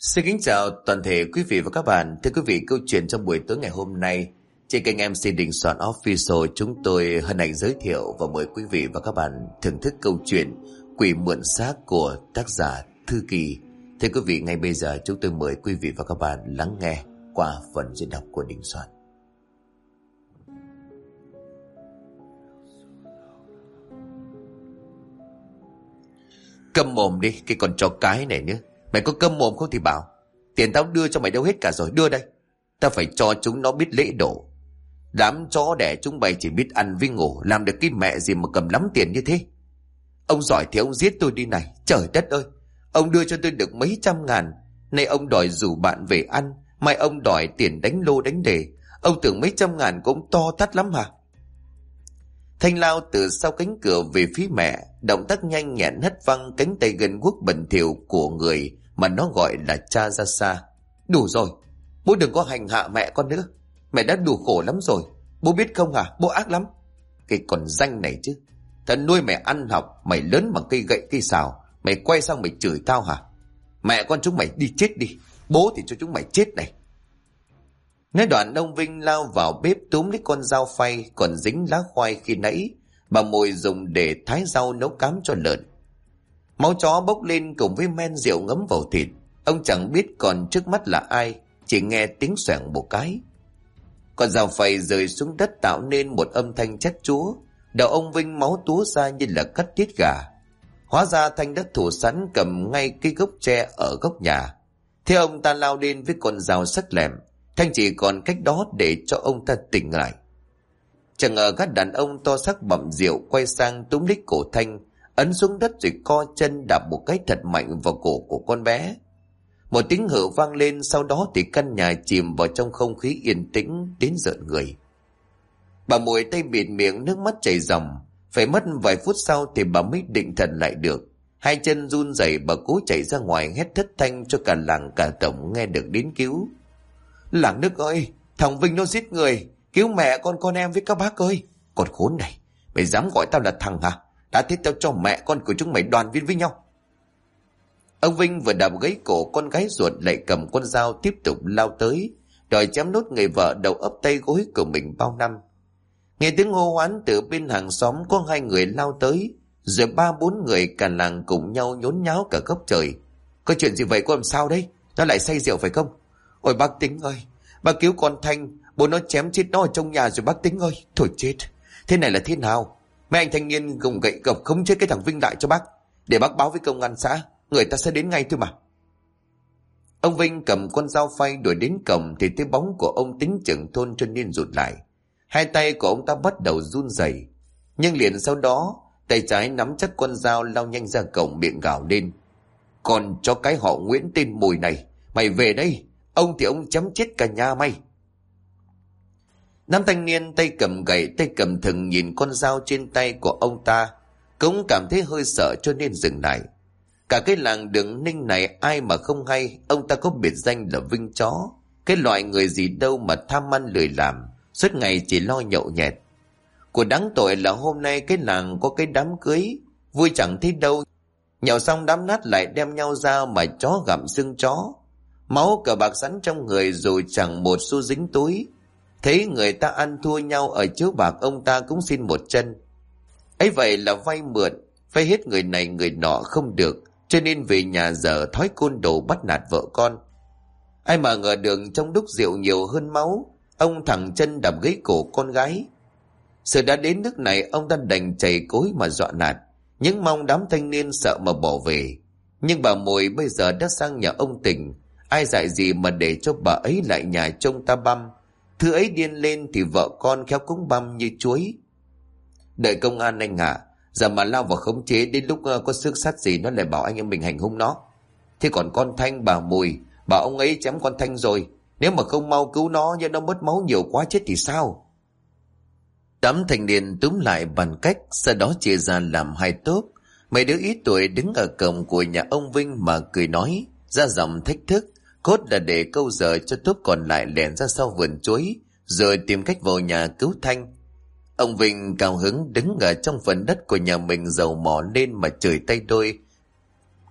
Xin kính chào toàn thể quý vị và các bạn. Thưa quý vị, câu chuyện trong buổi tối ngày hôm nay trên kênh MC Đình Soạn Official, chúng tôi hân hạnh giới thiệu và mời quý vị và các bạn thưởng thức câu chuyện Quỷ Mượn Xác của tác giả Thư Kỳ. Thưa quý vị, ngay bây giờ chúng tôi mời quý vị và các bạn lắng nghe qua phần diễn đọc của Đình Soạn. Câm mồm đi, cái con chó cái này nữa. Mày có câm mồm không thì bảo. Tiền tao đưa cho mày đâu hết cả rồi, đưa đây. Tao phải cho chúng nó biết lễ độ. Đám chó đẻ chúng mày chỉ biết ăn với ngủ, làm được cái mẹ gì mà cầm lắm tiền như thế. Ông giỏi thì ông giết tôi đi này. Trời đất ơi, ông đưa cho tôi được mấy trăm ngàn, nay ông đòi rủ bạn về ăn, mai ông đòi tiền đánh lô đánh đề. Ông tưởng mấy trăm ngàn cũng to tát lắm hả? Thanh lao từ sau cánh cửa về phía mẹ, động tác nhanh nhẹn hất văng cánh tay gần guốc bẩn thỉu của người mà nó gọi là cha ra xa. Đủ rồi, bố đừng có hành hạ mẹ con nữa. Mẹ đã đủ khổ lắm rồi, bố biết không hả? Bố ác lắm. Cái con danh này chứ, tao nuôi mày ăn học, mày lớn bằng cây gậy cây sào, mày quay sang mày chửi tao hả? Mẹ con chúng mày đi chết đi, bố thì cho chúng mày chết này. Nói đoạn ông Vinh lao vào bếp túm lấy con dao phay còn dính lá khoai khi nãy bà Mùi dùng để thái rau nấu cám cho lợn. Máu chó bốc lên cùng với men rượu ngấm vào thịt. Ông chẳng biết còn trước mắt là ai, chỉ nghe tiếng xoảng một cái. Con dao phay rơi xuống đất tạo nên một âm thanh chát chúa. Đầu ông Vinh máu túa ra như là cắt tiết gà. Hóa ra Thanh đã thủ sẵn cầm ngay cái gốc tre ở góc nhà. Thế ông ta lao lên với con dao sắc lẹm. Thanh chỉ còn cách đó để cho ông ta tỉnh lại. Chẳng ngờ các đàn ông to xác bặm rượu quay sang túm lấy cổ Thanh, ấn xuống đất rồi co chân đạp một cái thật mạnh vào cổ của con bé. Một tiếng hự vang lên, sau đó thì căn nhà chìm vào trong không khí yên tĩnh đến rợn người. Bà Mùi tay bịt miệng, nước mắt chảy ròng. Phải mất vài phút sau thì bà mới định thần lại được. Hai chân run rẩy, bà cố chạy ra ngoài hét thất thanh cho cả làng cả tổng nghe được đến cứu. Làng nước ơi, thằng Vinh nó giết người, cứu mẹ con em với các bác ơi. Con khốn này, mày dám gọi tao là thằng hả? Đã thế tao cho mẹ con của chúng mày đoàn viên với nhau. Ông Vinh vừa đạp gãy cổ con gái ruột lại cầm con dao tiếp tục lao tới, đòi chém nốt người vợ đầu ấp tay gối của mình bao năm. Nghe tiếng hô hoán từ bên hàng xóm, có hai người lao tới, rồi ba bốn người cả làng cùng nhau nhốn nháo cả góc trời. Có chuyện gì vậy, có làm sao đấy? Nó lại say rượu phải không? Ôi bác Tính ơi, bác cứu con Thanh, bố nó chém chết nó ở trong nhà rồi bác Tính ơi. Thôi chết, thế này là thế nào? Mấy anh thanh niên cùng gậy gộc khống chế cái thằng Vinh lại cho bác, để bác báo với công an xã, người ta sẽ đến ngay thôi mà. Ông Vinh cầm con dao phay đuổi đến cổng thì thấy bóng của ông Tính trưởng thôn cho nên rụt lại. Hai tay của ông ta bắt đầu run rẩy, nhưng liền sau đó tay trái nắm chắc con dao lao nhanh ra cổng, miệng gào lên: Còn cho cái họ Nguyễn tên Mùi này, mày về đây, ông thì ông chấm chết cả nhà mày. Nam thanh niên tay cầm gậy tay cầm thừng nhìn con dao trên tay của ông ta, cũng cảm thấy hơi sợ cho nên dừng lại. Cả cái làng Đường Ninh này ai mà không hay ông ta có biệt danh là Vinh Chó, cái loại người gì đâu mà tham ăn lười làm, suốt ngày chỉ lo nhậu nhẹt. Của đáng tội là hôm nay cái làng có cái đám cưới, vui chẳng thấy đâu, nhậu xong đám nát lại đem nhau ra mà chó gặm xương chó. Máu cờ bạc sẵn trong người rồi chẳng một xu dính túi. Thấy người ta ăn thua nhau ở chiếu bạc, ông ta cũng xin một chân. Ấy vậy là vay mượn, vay hết người này người nọ không được, cho nên về nhà dở thói côn đồ bắt nạt vợ con. Ai mà ngờ đường trong đúc rượu nhiều hơn máu, ông thẳng chân đạp gãy cổ con gái. Sự đã đến nước này, ông ta đành chảy cối mà dọa nạt, những mong đám thanh niên sợ mà bỏ về. Nhưng bà Mùi bây giờ đã sang nhà ông Tình, ai dạy gì mà để cho bà ấy lại nhà trông ta băm. Thứ ấy điên lên thì vợ con khéo cũng băm như chuối. Đợi công an anh ạ, giờ mà lao vào khống chế, đến lúc có xước sắt gì nó lại bảo anh em mình hành hung nó. Thế còn con Thanh, bà Mùi bảo ông ấy chém con Thanh rồi, nếu mà không mau cứu nó nhưng nó mất máu nhiều quá chết thì sao? Đám thanh niên túm lại bàn cách, sau đó chia ra làm hai tốp. Mấy đứa ít tuổi đứng ở cổng của nhà ông Vinh mà cười nói, ra giọng thách thức, cốt là để câu giờ cho tốp còn lại lẻn ra sau vườn chuối, rồi tìm cách vào nhà cứu Thanh. Ông Vinh cao hứng đứng ở trong phần đất của nhà mình dầu mỏ lên mà chửi tay đôi.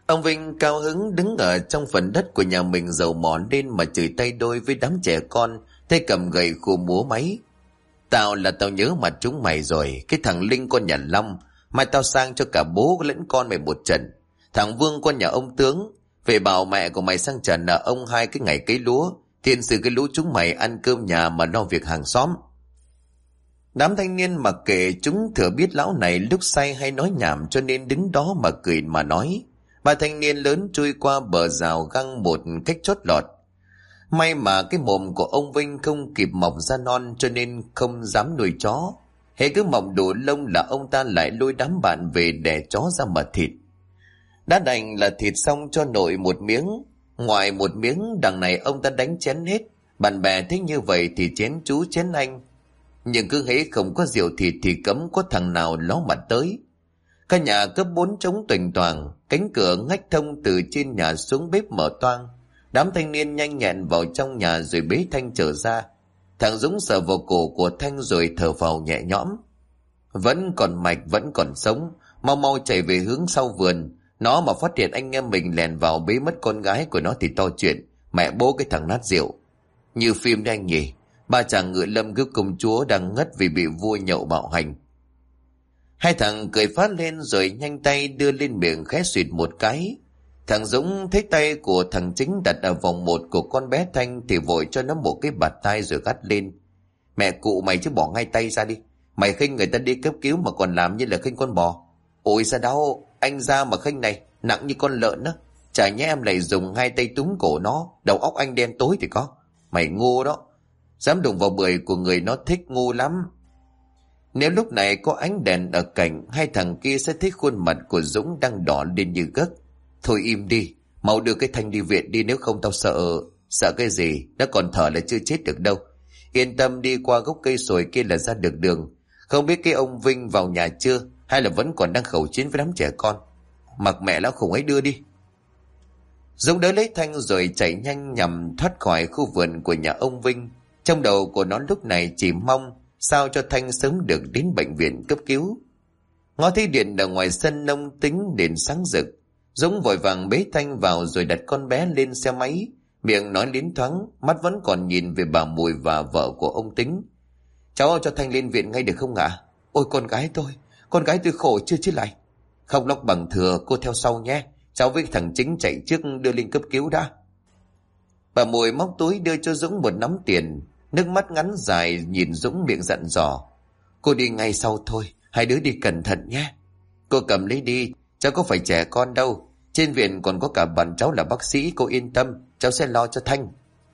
Ông Vinh cao hứng đứng ở trong phần đất của nhà mình dầu mỏ lên mà chửi tay đôi với đám trẻ con, tay cầm gậy khua múa máy. Tao nhớ mặt chúng mày rồi, cái thằng Linh con nhà Long, mai tao sang cho cả bố lẫn con mày một trận. Thằng Vương con nhà ông tướng, về bảo mẹ của mày sang trả nợ ông 2 cái ngày cấy lúa, thiên sự cái lũ chúng mày ăn cơm nhà mà lo việc hàng xóm. Đám thanh niên mặc kệ, chúng thừa biết lão này lúc say hay nói nhảm cho nên đứng đó mà cười mà nói. Ba thanh niên lớn chui qua bờ rào găng một cách chót lọt. May mà cái mồm của ông Vinh không kịp mọc ra non cho nên không dám nuôi chó. Hễ cứ mọc đủ lông là ông ta lại lôi đám bạn về để chó ra mà thịt. Đã đành là thịt xong cho nội một miếng. Ngoài một miếng đằng này ông ta đánh chén hết. Bạn bè thích như vậy thì chén chú chén anh. Nhưng cứ hễ không có rượu thịt thì cấm có thằng nào ló mặt tới. Căn nhà cấp 4 trống toành toàng, cánh cửa ngách thông từ trên nhà xuống bếp mở toang. Đám thanh niên nhanh nhẹn vào trong nhà rồi bế Thanh trở ra. Thằng Dũng sờ vào cổ của Thanh rồi thở phào nhẹ nhõm. Vẫn còn mạch, vẫn còn sống, mau mau chạy về hướng sau vườn. Nó mà phát hiện anh em mình lèn vào bế mất con gái của nó thì to chuyện. Mẹ bố cái thằng nát rượu. Như phim đấy anh nhỉ. Ba chàng ngựa lâm cướp công chúa đang ngất vì bị vua nhậu bạo hành. Hai thằng cười phát lên rồi nhanh tay đưa lên miệng khẽ suyệt một cái. Thằng Dũng thấy tay của thằng Chính đặt ở vòng một của con bé Thanh thì vội cho nó một cái bạt tai rồi gắt lên. Mẹ cụ mày chứ bỏ ngay tay ra đi. Mày khinh người ta đi cấp cứu mà còn làm như là khinh con bò. Ôi sao đau, anh ra mà khinh này, nặng như con lợn đó. Chả nhẽ em lại dùng hai tay túm cổ nó, đầu óc anh đen tối thì có. Mày ngu đó, dám đụng vào bưởi của người nó thích, ngu lắm. Nếu lúc này có ánh đèn ở cạnh, hai thằng kia sẽ thấy khuôn mặt của Dũng đang đỏ lên như gấc. Thôi im đi, mau đưa cái Thanh đi viện đi, nếu không tao sợ. Sợ cái gì, nó còn thở là chưa chết được đâu. Yên tâm, đi qua gốc cây sồi kia là ra được đường. Không biết cái ông Vinh vào nhà chưa, hay là vẫn còn đang khẩu chiến với đám trẻ con. Mặc mẹ lão khủng ấy đưa đi. Dũng đỡ lấy Thanh rồi chạy nhanh nhằm thoát khỏi khu vườn của nhà ông Vinh. Trong đầu của nó lúc này chỉ mong sao cho Thanh sớm được đến bệnh viện cấp cứu. Ngó thấy điện ở ngoài sân nông tính đèn sáng rực, Dũng vội vàng bế Thanh vào rồi đặt con bé lên xe máy, miệng nói liến thoáng, mắt vẫn còn nhìn về bà Mùi và vợ của ông Tính. Cháu cho Thanh lên viện ngay được không ạ? Ôi con gái tôi khổ chưa chứ lại. Không lóc bằng thừa, cô theo sau nhé. Cháu với thằng Chính chạy trước đưa lên cấp cứu đã. Bà Mùi móc túi đưa cho Dũng một nắm tiền, nước mắt ngắn dài nhìn Dũng miệng dặn dò. Cô đi ngay sau thôi, hai đứa đi cẩn thận nhé. Cô cầm lấy đi, cháu có phải trẻ con đâu. Trên viện còn có cả bạn cháu là bác sĩ, cô yên tâm, cháu sẽ lo cho Thanh.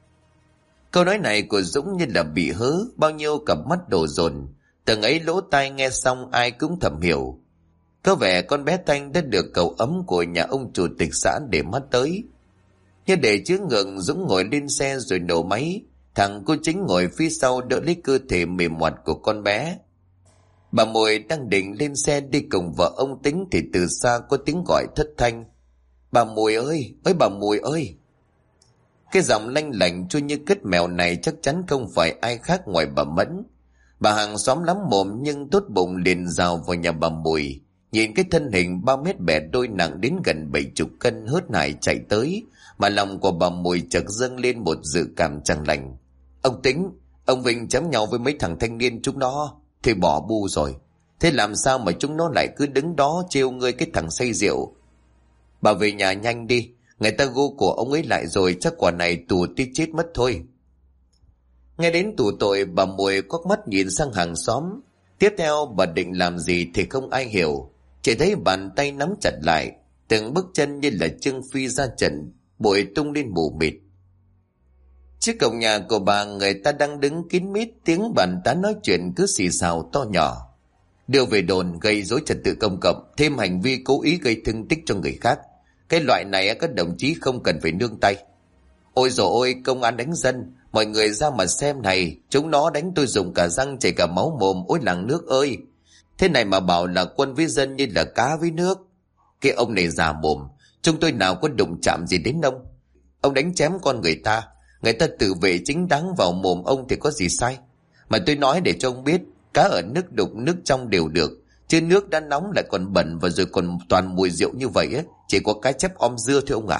Câu nói này của Dũng như là bị hớ, bao nhiêu cặp mắt đổ dồn. Từng ấy lỗ tai nghe xong ai cũng thầm hiểu. Có vẻ con bé Thanh đã được cậu ấm của nhà ông chủ tịch xã để mắt tới. Như để chứa ngượng, Dũng ngồi lên xe rồi nổ máy. Thằng cô Chính ngồi phía sau đỡ lấy cơ thể mềm mại của con bé. Bà Mùi đang định lên xe đi cùng vợ ông Tính thì từ xa có tiếng gọi thất thanh. Bà Mùi ơi, bà Mùi ơi. Cái giọng lanh lảnh chua như cứt mèo này chắc chắn không phải ai khác ngoài bà Mẫn. Bà hàng xóm lắm mồm nhưng tốt bụng liền rào vào nhà bà Mùi. Nhìn cái thân hình 3 mét bẻ đôi nặng đến gần 70 cân hớt hải chạy tới, mà lòng của bà Mùi chợt dâng lên một dự cảm chẳng lành. Ông Tính, ông Vinh chém nhau với mấy thằng thanh niên chúng nó thì bỏ bu rồi. Thế làm sao mà chúng nó lại cứ đứng đó trêu ngươi cái thằng say rượu? Bà về nhà nhanh đi, người ta gô của ông ấy lại rồi, chắc quả này tù tí chết mất thôi. Nghe đến tù tội, bà Mùi quắc mắt nhìn sang hàng xóm. Tiếp theo bà định làm gì thì không ai hiểu. Chỉ thấy bàn tay nắm chặt lại, từng bước chân như là Trương Phi ra trận, bụi tung lên mù mịt. Trước cổng nhà của bà, người ta đang đứng kín mít, tiếng bàn tán nói chuyện cứ xì xào to nhỏ. Đưa về đồn gây rối trật tự công cộng, thêm hành vi cố ý gây thương tích cho người khác. Cái loại này các đồng chí không cần phải nương tay. Ôi dồi ôi, công an đánh dân, mọi người ra mà xem này, chúng nó đánh tôi dùng cả răng chảy cả máu mồm, ôi làng nước ơi. Thế này mà bảo là quân với dân như là cá với nước. Cái ông này già mồm, chúng tôi nào có đụng chạm gì đến ông. Ông đánh chém con người ta tự vệ chính đáng vào mồm ông thì có gì sai. Mà tôi nói để cho ông biết, cá ở nước đục nước trong đều được, chứ nước đã nóng lại còn bẩn và rồi còn toàn mùi rượu như vậy ấy, chỉ có cái chép om dưa thôi ông ạ.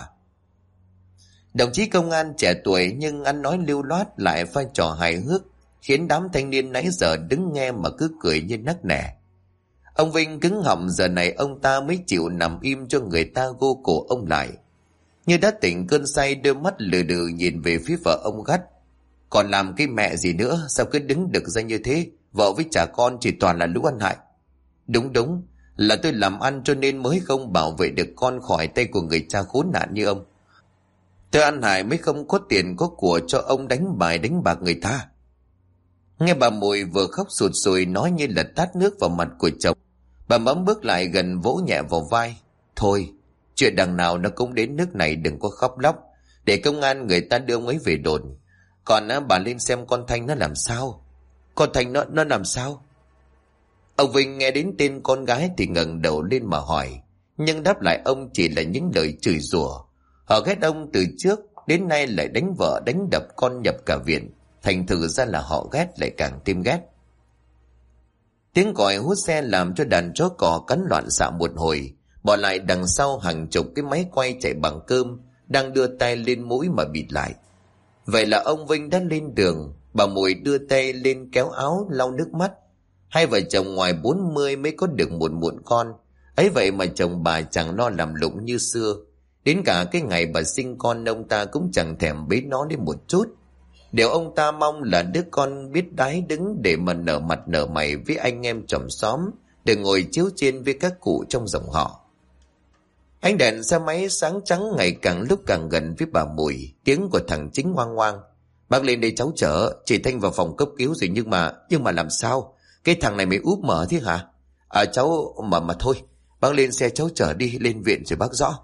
Đồng chí công an trẻ tuổi nhưng ăn nói lưu loát lại vai trò hài hước, khiến đám thanh niên nãy giờ đứng nghe mà cứ cười như nắc nẻ. Ông Vinh cứng họng, giờ này ông ta mới chịu nằm im cho người ta gô cổ ông lại. Như đã tỉnh cơn say, đôi mắt lừ đừ nhìn về phía vợ ông gắt: còn làm cái mẹ gì nữa, sao cứ đứng đực ra như thế? Vợ với trả con chỉ toàn là lũ ăn hại. Đúng, là tôi làm ăn cho nên mới không bảo vệ được con khỏi tay của người cha khốn nạn như ông. Tôi ăn hại mới không có tiền có của cho ông đánh bài đánh bạc người ta. Nghe bà Mùi vừa khóc sụt sùi nói như là tát nước vào mặt của chồng, bà Mẫm bước lại gần vỗ nhẹ vào vai: thôi, chuyện đằng nào nó cũng đến nước này, đừng có khóc lóc, để công an người ta đưa ông ấy về đồn. Còn bà lên xem con Thanh nó làm sao. Con Thanh nó làm sao? Ông Vinh nghe đến tên con gái thì ngẩng đầu lên mà hỏi, nhưng đáp lại ông chỉ là những lời chửi rủa. Họ ghét ông từ trước đến nay, lại đánh vợ đánh đập con nhập cả viện, thành thử ra là họ ghét lại càng thêm ghét. Tiếng còi hút xe làm cho đàn chó cò cắn loạn xạ một hồi, bỏ lại đằng sau hàng chục cái máy quay chạy bằng cơm đang đưa tay lên mũi mà bịt lại. Vậy là ông Vinh đã lên đường. Bà Mùi đưa tay lên kéo áo lau nước mắt. Hai vợ chồng ngoài 40 mới có được một muộn con, ấy vậy mà chồng bà chẳng lo làm lụng như xưa. Đến cả cái ngày bà sinh con, ông ta cũng chẳng thèm bế nó đến một chút. Điều ông ta mong là đứa con biết đái đứng để mà nở mặt nở mày với anh em chòm xóm, để ngồi chiếu trên với các cụ trong dòng họ. Ánh đèn xe máy sáng trắng ngày càng lúc càng gần với bà Mùi. Tiếng của thằng Chính hoang hoang: bác lên đây cháu chở chị Thanh vào phòng cấp cứu rồi. Nhưng mà làm sao? Cái thằng này mày úp mở thế hả? Cháu mà thôi, bác lên xe cháu chở đi, lên viện rồi bác rõ.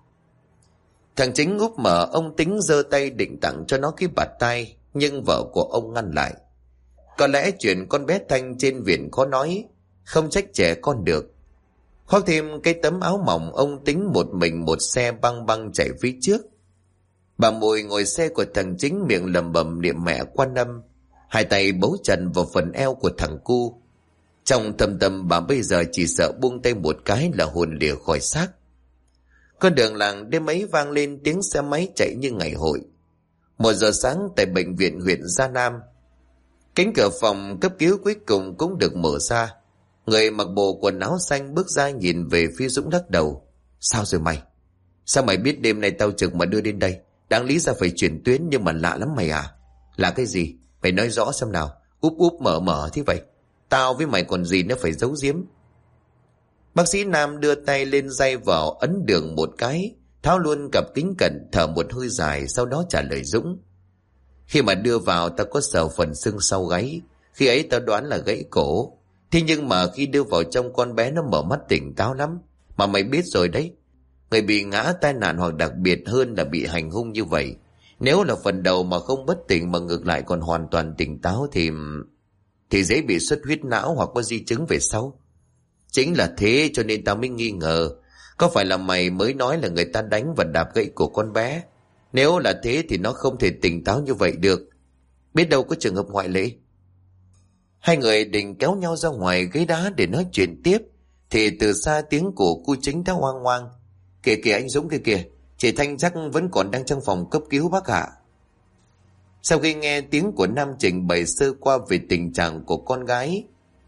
Thằng Chính úp mở, ông tính giơ tay định tặng cho nó cái bạt tay, nhưng vợ của ông ngăn lại. Có lẽ chuyện con bé Thanh trên viện khó nói, không trách trẻ con được. Khoác thêm cái tấm áo mỏng, ông tính một mình một xe băng băng chạy phía trước. Bà Mùi ngồi xe của thằng Chính, miệng lầm bầm niệm mẹ Quan Âm, hai tay bấu chặt vào phần eo của thằng cu. Trong thầm tâm bà bây giờ chỉ sợ buông tay một cái là hồn lìa khỏi xác. Con đường làng đêm ấy vang lên tiếng xe máy chạy như ngày hội. 1 giờ sáng tại bệnh viện huyện Gia Nam, cánh cửa phòng cấp cứu cuối cùng cũng được mở ra. Người mặc bộ quần áo xanh bước ra nhìn về phía Dũng lắc đầu: sao rồi mày? Sao mày biết đêm nay tao trực mà đưa đến đây? Đáng lý ra phải chuyển tuyến, nhưng mà lạ lắm mày à. Là cái gì? Mày nói rõ xem nào. Úp mở thế vậy. Tao với mày còn gì nữa phải giấu giếm. Bác sĩ Nam đưa tay lên day vào ấn đường một cái, tháo luôn cặp kính cận, thở một hơi dài, sau đó trả lời Dũng: khi mà đưa vào tao có sờ phần xương sau gáy, khi ấy tao đoán là gãy cổ. Thế nhưng mà khi đưa vào trong, con bé nó mở mắt tỉnh táo lắm. Mà mày biết rồi đấy, người bị ngã tai nạn hoặc đặc biệt hơn là bị hành hung như vậy, nếu là phần đầu mà không bất tỉnh mà ngược lại còn hoàn toàn tỉnh táo thì dễ bị xuất huyết não hoặc có di chứng về sau. Chính là thế cho nên tao mới nghi ngờ, có phải là mày mới nói là người ta đánh và đạp gãy của con bé? Nếu là thế thì nó không thể tỉnh táo như vậy được. Biết đâu có trường hợp ngoại lệ. Hai người định kéo nhau ra ngoài ghế đá để nói chuyện tiếp, thì từ xa tiếng của cô Chính đã hoang hoang: kìa anh Dũng kìa, chị Thanh chắc vẫn còn đang trong phòng cấp cứu bác ạ. Sau khi nghe tiếng của Nam trình bày sơ qua về tình trạng của con gái,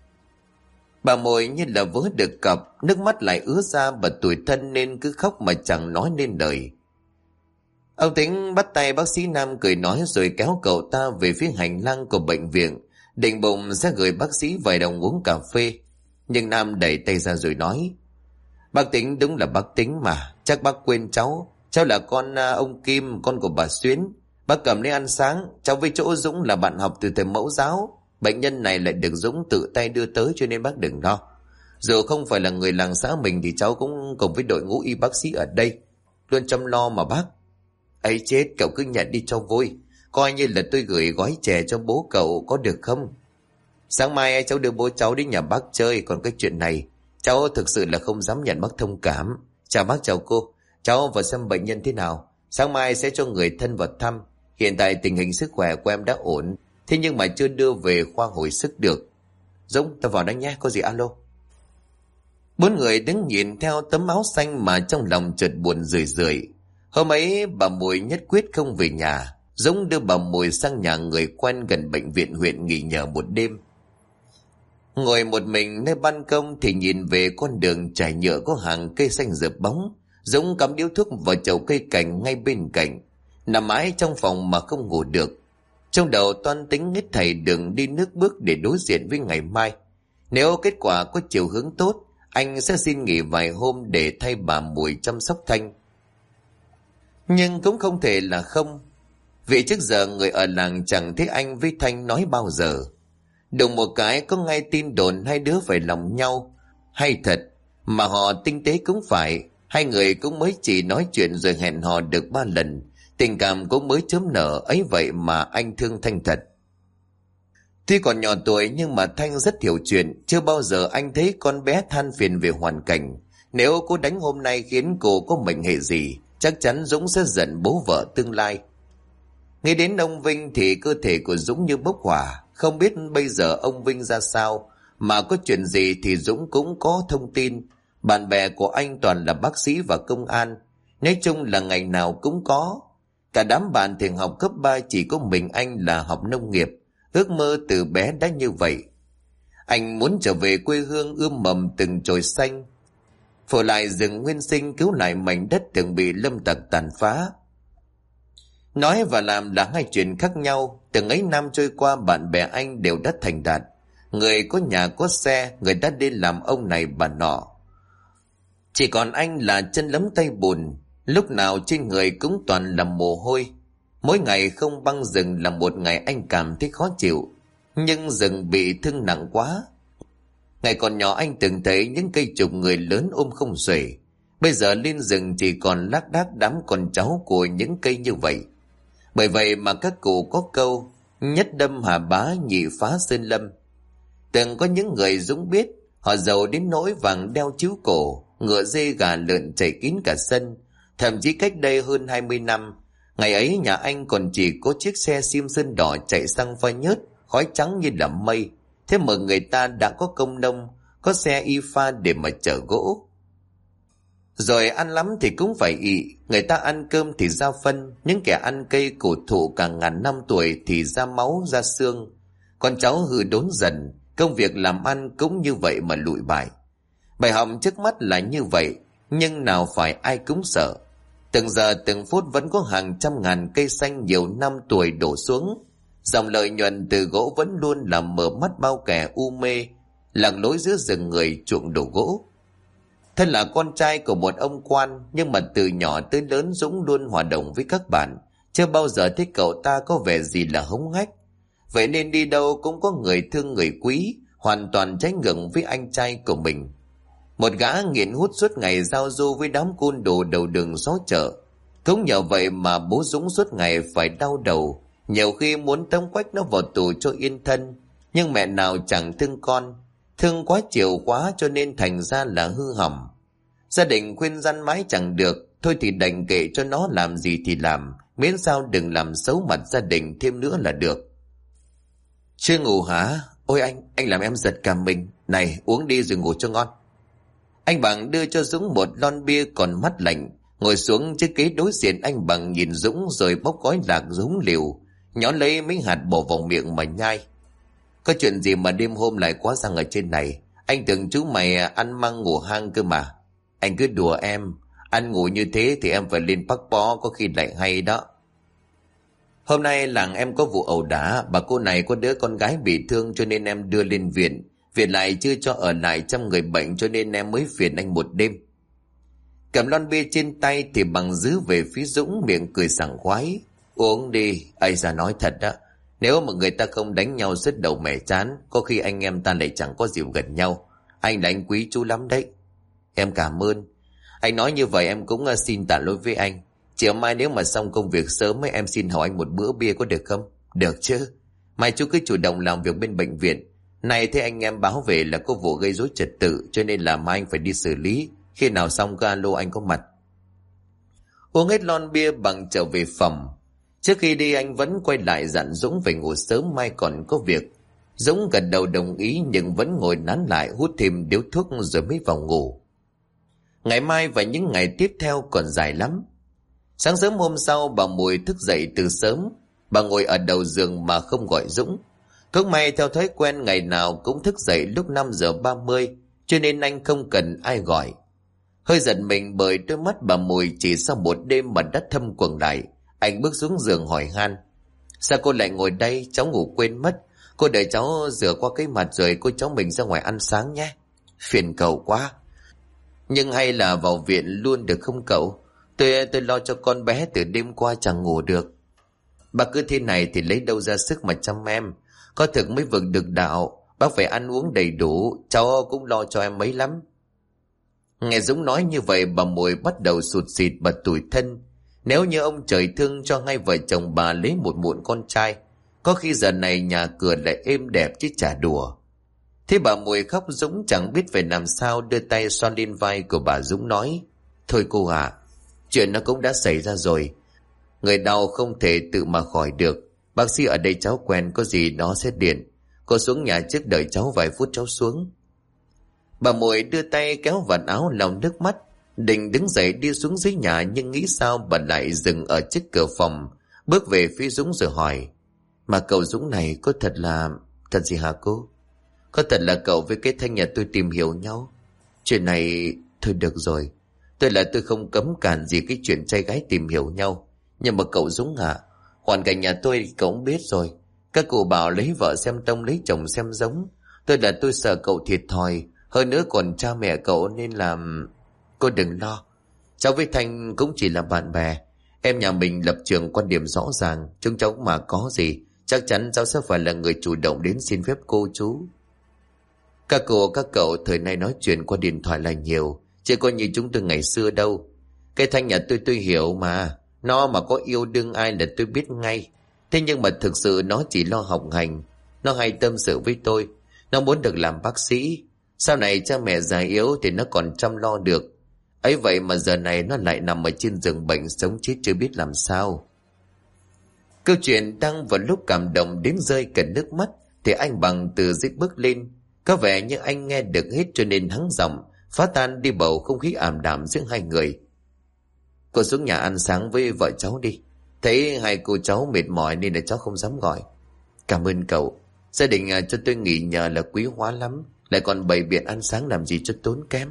bà Mùi như là vớ được cặp, nước mắt lại ứa ra, bà tủi thân nên cứ khóc mà chẳng nói nên lời. Ông Tính bắt tay bác sĩ Nam cười nói rồi kéo cậu ta về phía hành lang của bệnh viện, định bụng sẽ gửi bác sĩ vài đồng uống cà phê. Nhưng Nam đẩy tay ra rồi nói: bác Tính đúng là bác Tính mà, chắc bác quên cháu là con ông Kim, con của bà Xuyến. Bác cầm lấy ăn sáng, cháu với chỗ Dũng là bạn học từ thời mẫu giáo. Bệnh nhân này lại được Dũng tự tay đưa tới cho nên bác đừng lo. Dù không phải là người làng xã mình thì cháu cũng cùng với đội ngũ y bác sĩ ở đây luôn chăm lo mà bác. Ấy chết, cậu cứ nhận đi cho vui, coi như là tôi gửi gói chè cho bố cậu có được không? Sáng mai cháu đưa bố cháu đến nhà bác chơi, còn cái chuyện này cháu thực sự là không dám nhận bác thông cảm. Chào bác, chào cô. Cháu vào xem bệnh nhân thế nào, sáng mai sẽ cho người thân vào thăm. Hiện tại tình hình sức khỏe của em đã ổn, thế nhưng mà chưa đưa về khoa hồi sức được. Dũng, tao vào đây nhé, có gì alo. Bốn người đứng nhìn theo tấm áo xanh mà trong lòng chợt buồn rười rượi. Hôm ấy bà Mùi nhất quyết không về nhà. Dũng đưa bà Mùi sang nhà người quen gần bệnh viện huyện nghỉ nhờ một đêm. Ngồi một mình nơi ban công thì nhìn về con đường trải nhựa có hàng cây xanh rợp bóng. Dũng cắm điếu thuốc vào chậu cây cảnh ngay bên cạnh. Nằm mãi trong phòng mà không ngủ được. Trong đầu toan tính hết thảy đường đi nước bước để đối diện với ngày mai. Nếu kết quả có chiều hướng tốt, anh sẽ xin nghỉ vài hôm để thay bà Mùi chăm sóc Thanh. Nhưng cũng không thể là không. Vì trước giờ người ở làng chẳng thấy anh với Thanh nói bao giờ. Đùng một cái có ngay tin đồn hai đứa phải lòng nhau. Hay thật, mà họ tinh tế cũng phải. Hai người cũng mới chỉ nói chuyện rồi hẹn hò được 3 lần. Tình cảm cũng mới chớm nở, ấy vậy mà anh thương Thanh thật. Tuy còn nhỏ tuổi nhưng mà Thanh rất hiểu chuyện. Chưa bao giờ anh thấy con bé than phiền về hoàn cảnh. Nếu cô đánh hôm nay khiến cô có mệnh hệ gì, chắc chắn Dũng sẽ giận bố vợ tương lai. Nghĩ đến ông Vinh thì cơ thể của Dũng như bốc hỏa. Không biết bây giờ ông Vinh ra sao, mà có chuyện gì thì Dũng cũng có thông tin. Bạn bè của anh toàn là bác sĩ và công an. Nói chung là ngày nào cũng có. Cả đám bạn thường học cấp 3 chỉ có mình anh là học nông nghiệp. Ước mơ từ bé đã như vậy. Anh muốn trở về quê hương ươm mầm từng chồi xanh, phổ lại rừng nguyên sinh, cứu lại mảnh đất từng bị lâm tặc tàn phá. Nói và làm là hai chuyện khác nhau. Từng ấy năm trôi qua, bạn bè anh đều đã thành đạt. Người có nhà có xe, người đã đi làm ông này bà nọ. Chỉ còn anh là chân lấm tay bùn, lúc nào trên người cũng toàn là mồ hôi. Mỗi ngày không băng rừng là một ngày anh cảm thấy khó chịu. Nhưng rừng bị thương nặng quá. Ngày còn nhỏ anh từng thấy những cây trục người lớn ôm không xuể. Bây giờ lên rừng chỉ còn lác đác đám con cháu của những cây như vậy. Bởi vậy mà các cụ có câu nhất đâm hà bá, nhị phá sơn lâm. Từng có những người Dũng biết, họ giàu đến nỗi vàng đeo chiếu cổ, ngựa dê gà lợn chảy kín cả sân. Thậm chí cách đây hơn 20 năm, ngày ấy nhà anh còn chỉ có chiếc xe sim sơn đỏ chạy xăng pha nhớt, khói trắng như là mây. Thế mà người ta đã có công nông, có xe y pha để mà chở gỗ. Rồi ăn lắm thì cũng phải ị. Người ta ăn cơm thì ra phân. Những kẻ ăn cây cổ thụ cả ngàn năm tuổi thì ra máu ra xương. Con cháu hư đốn dần. Công việc làm ăn cũng như vậy mà lụi bại. Bài học trước mắt là như vậy, nhưng nào phải ai cũng sợ. Từng giờ từng phút vẫn có hàng trăm ngàn cây xanh nhiều năm tuổi đổ xuống. Dòng lợi nhuận từ gỗ vẫn luôn làm mở mắt bao kẻ u mê, lặn lối giữa rừng người chuộng đồ gỗ. Thân là con trai của một ông quan, nhưng mà từ nhỏ tới lớn Dũng luôn hòa đồng với các bạn. Chưa bao giờ thấy cậu ta có vẻ gì là hống hách. Vậy nên đi đâu cũng có người thương người quý, hoàn toàn trái ngược với anh trai của mình. Một gã nghiện hút suốt ngày giao du với đám côn đồ đầu đường xó chợ. Cũng nhờ vậy mà bố Dũng suốt ngày phải đau đầu, nhiều khi muốn tống quách nó vào tù cho yên thân. Nhưng mẹ nào chẳng thương con, thương quá chiều quá cho nên thành ra là hư hỏng. Gia đình khuyên răn mãi chẳng được, thôi thì đành kệ cho nó làm gì thì làm, miễn sao đừng làm xấu mặt gia đình thêm nữa là được. Chưa ngủ hả? Ôi anh làm em giật cả mình. Này uống đi rồi ngủ cho ngon. Anh Bằng đưa cho Dũng một lon bia còn mát lạnh. Ngồi xuống chiếc ghế đối diện, anh Bằng nhìn Dũng rồi bóc gói lạc Dũng liều, nhón lấy mấy hạt bỏ vào miệng mà nhai. Có chuyện gì mà đêm hôm lại quá răng ở trên này? Anh tưởng chú mày ăn măng ngủ hang cơ mà. Anh cứ đùa em. Ăn ngủ như thế thì em phải lên Bắc Bó, có khi lại hay đó. Hôm nay làng em có vụ ẩu đả. Bà cô này có đứa con gái bị thương cho nên em đưa lên viện. Viện lại chưa cho ở lại chăm người bệnh cho nên em mới phiền anh một đêm. Cầm lon bia trên tay thì Bằng giữ về phía Dũng, miệng cười sảng khoái. Uống đi. Ây ra nói thật đó, nếu mà người ta không đánh nhau sứt đầu mẻ chán, có khi anh em ta lại chẳng có dịp gần nhau. Anh là anh quý chú lắm đấy. Em cảm ơn. Anh nói như vậy em cũng xin tạ lỗi với anh. Chiều mai nếu mà xong công việc sớm ấy, em xin hỏi anh một bữa bia có được không? Được chứ. Mai chú cứ chủ động làm việc bên bệnh viện. Này thế anh em báo về là có vụ gây rối trật tự, cho nên là mai anh phải đi xử lý. Khi nào xong cứ alo anh có mặt. Uống hết lon bia, Bằng trở về phòng. Trước khi đi anh vẫn quay lại dặn Dũng phải ngủ sớm, mai còn có việc. Dũng gật đầu đồng ý nhưng vẫn ngồi nán lại hút thêm điếu thuốc rồi mới vào ngủ. Ngày mai và những ngày tiếp theo còn dài lắm. Sáng sớm hôm sau bà Mùi thức dậy từ sớm. Bà ngồi ở đầu giường mà không gọi Dũng. Cũng may theo thói quen ngày nào cũng thức dậy lúc 5:30, cho nên anh không cần ai gọi. Hơi giật mình bởi đôi mắt bà Mùi chỉ sau một đêm mà đã thâm quầng lại. Anh bước xuống giường hỏi han: Sao cô lại ngồi đây? Cháu ngủ quên mất. Cô đợi cháu rửa qua cái mặt rồi cô cháu mình ra ngoài ăn sáng nhé. Phiền cậu quá. Nhưng hay là vào viện luôn được không cậu? Tôi lo cho con bé từ đêm qua chẳng ngủ được. Bà cứ thế này thì lấy đâu ra sức mà chăm em. Có thực mới vực được đạo. Bác phải ăn uống đầy đủ. Cháu cũng lo cho em mấy lắm. Nghe Dũng nói như vậy bà Mùi bắt đầu sụt sịt và tủi thân. Nếu như ông trời thương cho hai vợ chồng bà lấy một muộn con trai, có khi giờ này nhà cửa lại êm đẹp chứ chả đùa. Thế bà Mùi khóc Dũng chẳng biết phải làm sao, đưa tay xoa lên vai của bà Dũng nói: Thôi cô ạ, chuyện nó cũng đã xảy ra rồi. Người đau không thể tự mà khỏi được. Bác sĩ ở đây cháu quen, có gì nó sẽ điện. Cô xuống nhà trước đợi cháu vài phút cháu xuống. Bà Mùi đưa tay kéo vạt áo lau nước mắt, định đứng dậy đi xuống dưới nhà, nhưng nghĩ sao bà lại dừng ở trước cửa phòng, bước về phía Dũng rồi hỏi: Mà cậu Dũng này có thật là... Thật gì hả cô? Có thật là cậu với cái Thanh nhà tôi tìm hiểu nhau? Chuyện này... Thôi được rồi. Tôi không cấm cản gì cái chuyện trai gái tìm hiểu nhau. Nhưng mà cậu Dũng ạ, hoàn cảnh nhà tôi cậu cũng biết rồi. Các cụ bảo lấy vợ xem tông, lấy chồng xem giống. Tôi sợ cậu thiệt thòi. Hơn nữa còn cha mẹ cậu nên là... Cô đừng lo. Cháu với Thanh cũng chỉ là bạn bè. Em nhà mình lập trường quan điểm rõ ràng. Chúng cháu mà có gì chắc chắn cháu sẽ phải là người chủ động đến xin phép cô chú. Các cô các cậu thời nay nói chuyện qua điện thoại là nhiều, chứ có như chúng tôi ngày xưa đâu. Cái Thanh nhà tôi hiểu mà. Nó mà có yêu đương ai là tôi biết ngay. Thế nhưng mà thực sự nó chỉ lo học hành. Nó hay tâm sự với tôi. Nó muốn được làm bác sĩ. Sau này cha mẹ già yếu thì nó còn chăm lo được. Ấy vậy mà giờ này nó lại nằm ở trên giường bệnh sống chết chưa biết làm sao. Câu chuyện đang vào lúc cảm động đến rơi cả nước mắt thì anh Bằng từ dưới bước lên. Có vẻ như anh nghe được hết cho nên hắng giọng, phá tan đi bầu không khí ảm đạm giữa hai người. Cô xuống nhà ăn sáng với vợ cháu đi. Thấy hai cô cháu mệt mỏi nên là cháu không dám gọi. Cảm ơn cậu. Gia đình cho tôi nghỉ nhờ là quý hóa lắm. Lại còn bày biện ăn sáng làm gì cho tốn kém.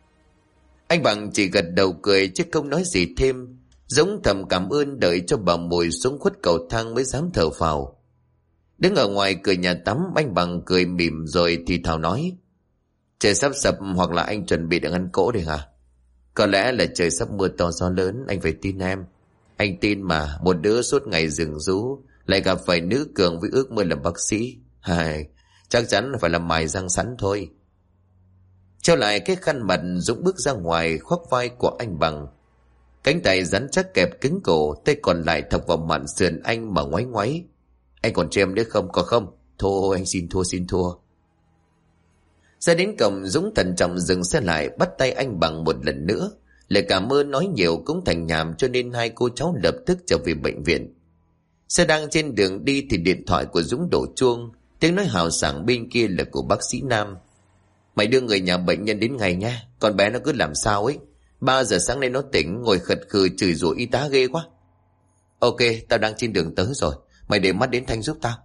Anh Bằng chỉ gật đầu cười chứ không nói gì thêm. Giống thầm cảm ơn, đợi cho bà Mùi xuống khuất cầu thang mới dám thở phào. Đứng ở ngoài cửa nhà tắm, anh Bằng cười mỉm rồi thì thào nói: Trời sắp sập hoặc là anh chuẩn bị được ăn cỗ đây hả? Có lẽ là trời sắp mưa to gió lớn, anh phải tin em. Anh tin mà, một đứa suốt ngày rừng rú lại gặp phải nữ cường với ước mơ làm bác sĩ. Chắc chắn phải là mài răng sẵn thôi. Treo lại cái khăn mặt, Dũng bước ra ngoài khoác vai của anh Bằng. Cánh tay rắn chắc kẹp cứng cổ, tay còn lại thọc vào mạn sườn anh mà ngoáy ngoáy. Anh còn cho em nữa không? Có không? Thôi anh xin thua. Ra đến cổng, Dũng thận trọng dừng xe lại, bắt tay anh Bằng một lần nữa. Lời cảm ơn nói nhiều cũng thành nhảm, cho nên hai cô cháu lập tức trở về bệnh viện. Xe đang trên đường đi thì điện thoại của Dũng đổ chuông. Tiếng nói hào sảng bên kia là của bác sĩ Nam. Mày đưa người nhà bệnh nhân đến ngay nha. Con bé nó cứ làm sao ấy. 3 giờ sáng nay nó tỉnh, ngồi khật khừ chửi rủa y tá ghê quá. Ok, tao đang trên đường tới rồi. Mày để mắt đến Thanh giúp tao.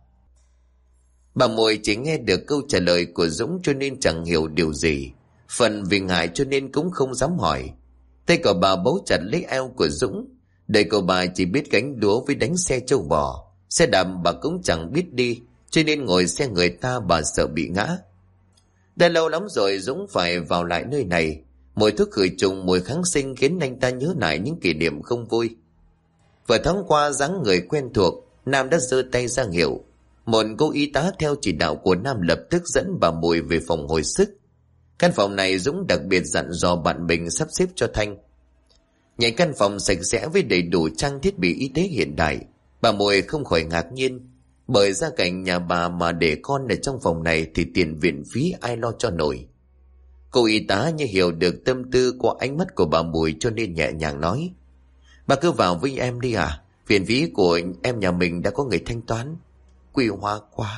Bà Mùi chỉ nghe được câu trả lời của Dũng cho nên chẳng hiểu điều gì. Phần vì ngại cho nên cũng không dám hỏi. Tay của bà bấu chặt lấy eo của Dũng. Đời của bà chỉ biết gánh đũa với đánh xe trâu bò. Xe đạp bà cũng chẳng biết đi, cho nên ngồi xe người ta bà sợ bị ngã. Đã lâu lắm rồi Dũng phải vào lại nơi này. Mùi thuốc khử trùng, mùi kháng sinh khiến anh ta nhớ lại những kỷ niệm không vui. Vừa thoáng qua dáng người quen thuộc, Nam đã giơ tay ra hiệu. Một cô y tá theo chỉ đạo của Nam lập tức dẫn bà Mùi về phòng hồi sức. Căn phòng này Dũng đặc biệt dặn dò bạn mình sắp xếp cho Thanh. Nhảy căn phòng sạch sẽ với đầy đủ trang thiết bị y tế hiện đại, bà Mùi không khỏi ngạc nhiên. Bởi gia cảnh nhà bà mà để con ở trong phòng này thì tiền viện phí ai lo cho nổi. Cô y tá như hiểu được tâm tư của ánh mắt của bà Mùi cho nên nhẹ nhàng nói: Bà cứ vào với em đi à? Viện phí của em nhà mình đã có người thanh toán. Quý hóa quá,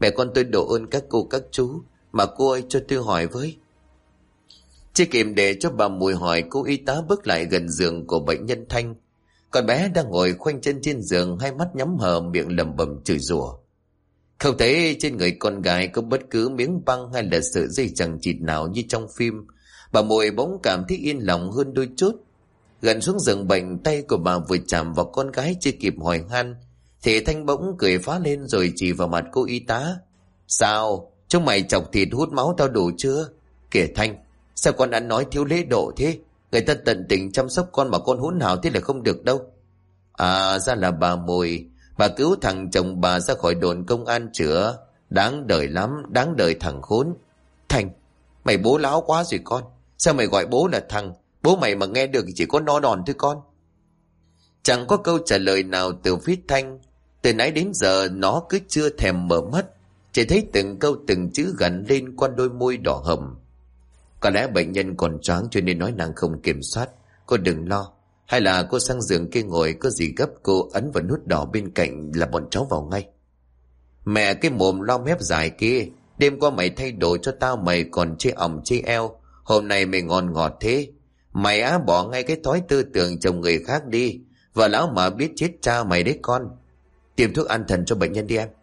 Mẹ con tôi độ ơn các cô các chú, mà cô ơi cho tôi hỏi với. Chưa kịp để cho bà Mùi hỏi, cô y tá bước lại gần giường của bệnh nhân Thanh. Con bé đang ngồi khoanh chân trên giường, hai mắt nhắm hờ, miệng lẩm bẩm chửi rủa. Không thấy trên người con gái có bất cứ miếng băng hay là sợi dây chằng chịt nào như trong phim. Bà Mùi bỗng cảm thấy yên lòng hơn đôi chút. Gần xuống giường bệnh, tay của bà vừa chạm vào con gái chưa kịp hỏi han thì Thanh bỗng cười phá lên rồi chỉ vào mặt cô y tá. Sao? Chúng mày chọc thịt hút máu tao đủ chưa? Kìa Thanh, sao con ăn nói thiếu lễ độ thế? Người ta tận tình chăm sóc con mà con hỗn hào thế là không được đâu. À, ra là bà Mùi. Bà cứu thằng chồng bà ra khỏi đồn công an chữa. Đáng đời lắm, đáng đời thằng khốn. Thành, mày bố láo quá rồi con. Sao mày gọi bố là thằng? Bố mày mà nghe được thì chỉ có no đòn thôi con. Chẳng có câu trả lời nào từ phía Thanh. Từ nãy đến giờ nó cứ chưa thèm mở mắt, chỉ thấy từng câu từng chữ gắn lên qua đôi môi đỏ hồng. Có lẽ bệnh nhân còn choáng cho nên nói năng không kiểm soát. Cô đừng lo. Hay là cô sang giường kia ngồi, có gì gấp cô ấn vào nút đỏ bên cạnh là bọn cháu vào ngay. Mẹ cái mồm lom hép dài kia, đêm qua mày thay đồ cho tao mày còn chê ỏng chê eo, hôm nay mày ngon ngọt thế. Mày á bỏ ngay cái thói tư tưởng chồng người khác đi, và lão mà biết chết cha mày đấy con. Tìm thuốc an thần cho bệnh nhân đi em.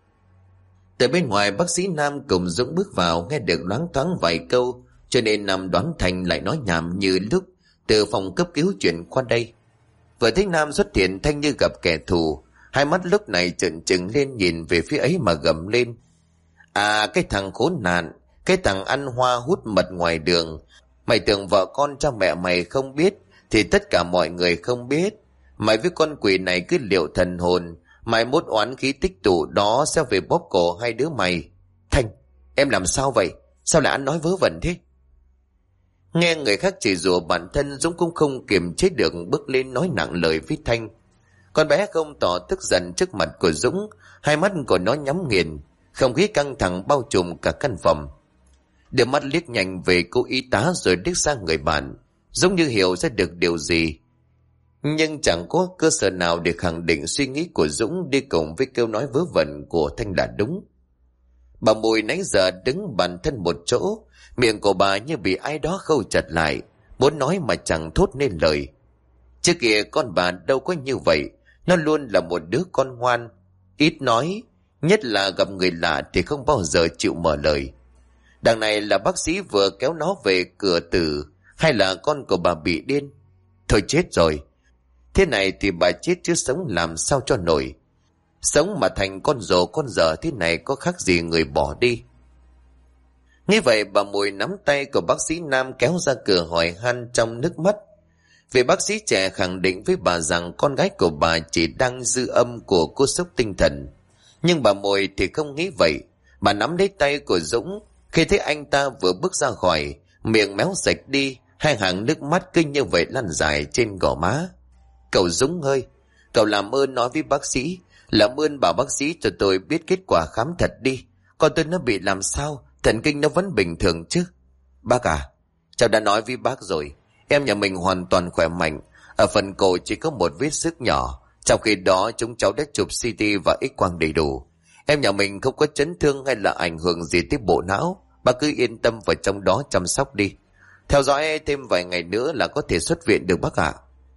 Từ bên ngoài bác sĩ Nam cùng Dũng bước vào, nghe được loáng thoáng vài câu cho nên Nam đoán Thành lại nói nhảm như lúc từ phòng cấp cứu chuyển qua đây. Vừa thấy Nam xuất hiện, Thanh như gặp kẻ thù, hai mắt lúc này trợn trừng lên nhìn về phía ấy mà gầm lên. À, cái thằng khốn nạn, cái thằng ăn hoa hút mật ngoài đường. Mày tưởng vợ con cha mẹ mày không biết thì tất cả mọi người không biết. Mày với con quỷ này cứ liệu thần hồn, mày mốt oán khí tích tụ đó sẽ về bóp cổ hai đứa mày. Thanh, em làm sao vậy? Sao lại ăn nói vớ vẩn thế? Nghe người khác chỉ rủa bản thân, Dũng cũng không kiềm chế được bước lên nói nặng lời với Thanh. Con bé không tỏ tức giận trước mặt của Dũng, hai mắt của nó nhắm nghiền, không khí căng thẳng bao trùm cả căn phòng. Đưa mắt liếc nhanh về cô y tá rồi liếc sang người bạn, giống như hiểu ra được điều gì. Nhưng chẳng có cơ sở nào để khẳng định suy nghĩ của Dũng đi cùng với câu nói vớ vẩn của Thanh là đúng. Bà Mùi nãy giờ đứng bản thân một chỗ, miệng của bà như bị ai đó khâu chặt lại, muốn nói mà chẳng thốt nên lời. Trước kia con bà đâu có như vậy, nó luôn là một đứa con ngoan, ít nói, nhất là gặp người lạ thì không bao giờ chịu mở lời. Đằng này là bác sĩ vừa kéo nó về cửa tử, hay là con của bà bị điên? Thôi chết rồi, thế này thì bà chết chứ sống làm sao cho nổi. Sống mà thành con rồ con dở thế này có khác gì người bỏ đi. Nghe vậy bà Mùi nắm tay của bác sĩ Nam kéo ra cửa hỏi han trong nước mắt. Vì bác sĩ trẻ khẳng định với bà rằng con gái của bà chỉ đang dư âm của cú sốc tinh thần. Nhưng bà Mùi thì không nghĩ vậy. Bà nắm lấy tay của Dũng, khi thấy anh ta vừa bước ra khỏi, miệng méo sạch đi, hai hàng nước mắt cứ như vậy lăn dài trên gò má. Cậu Dũng ơi, cậu làm ơn nói với bác sĩ, làm ơn bảo bác sĩ cho tôi biết kết quả khám thật đi. Con tôi nó bị làm sao? Thần kinh nó vẫn bình thường chứ? Bác à, cháu đã nói với bác rồi, em nhà mình hoàn toàn khỏe mạnh, ở phần cổ chỉ có một vết xước nhỏ, trong khi đó chúng cháu đã chụp CT và X-quang đầy đủ. Em nhà mình không có chấn thương hay là ảnh hưởng gì tới bộ não, bác cứ yên tâm vào trong đó chăm sóc đi. Theo dõi thêm vài ngày nữa là có thể xuất viện được bác ạ.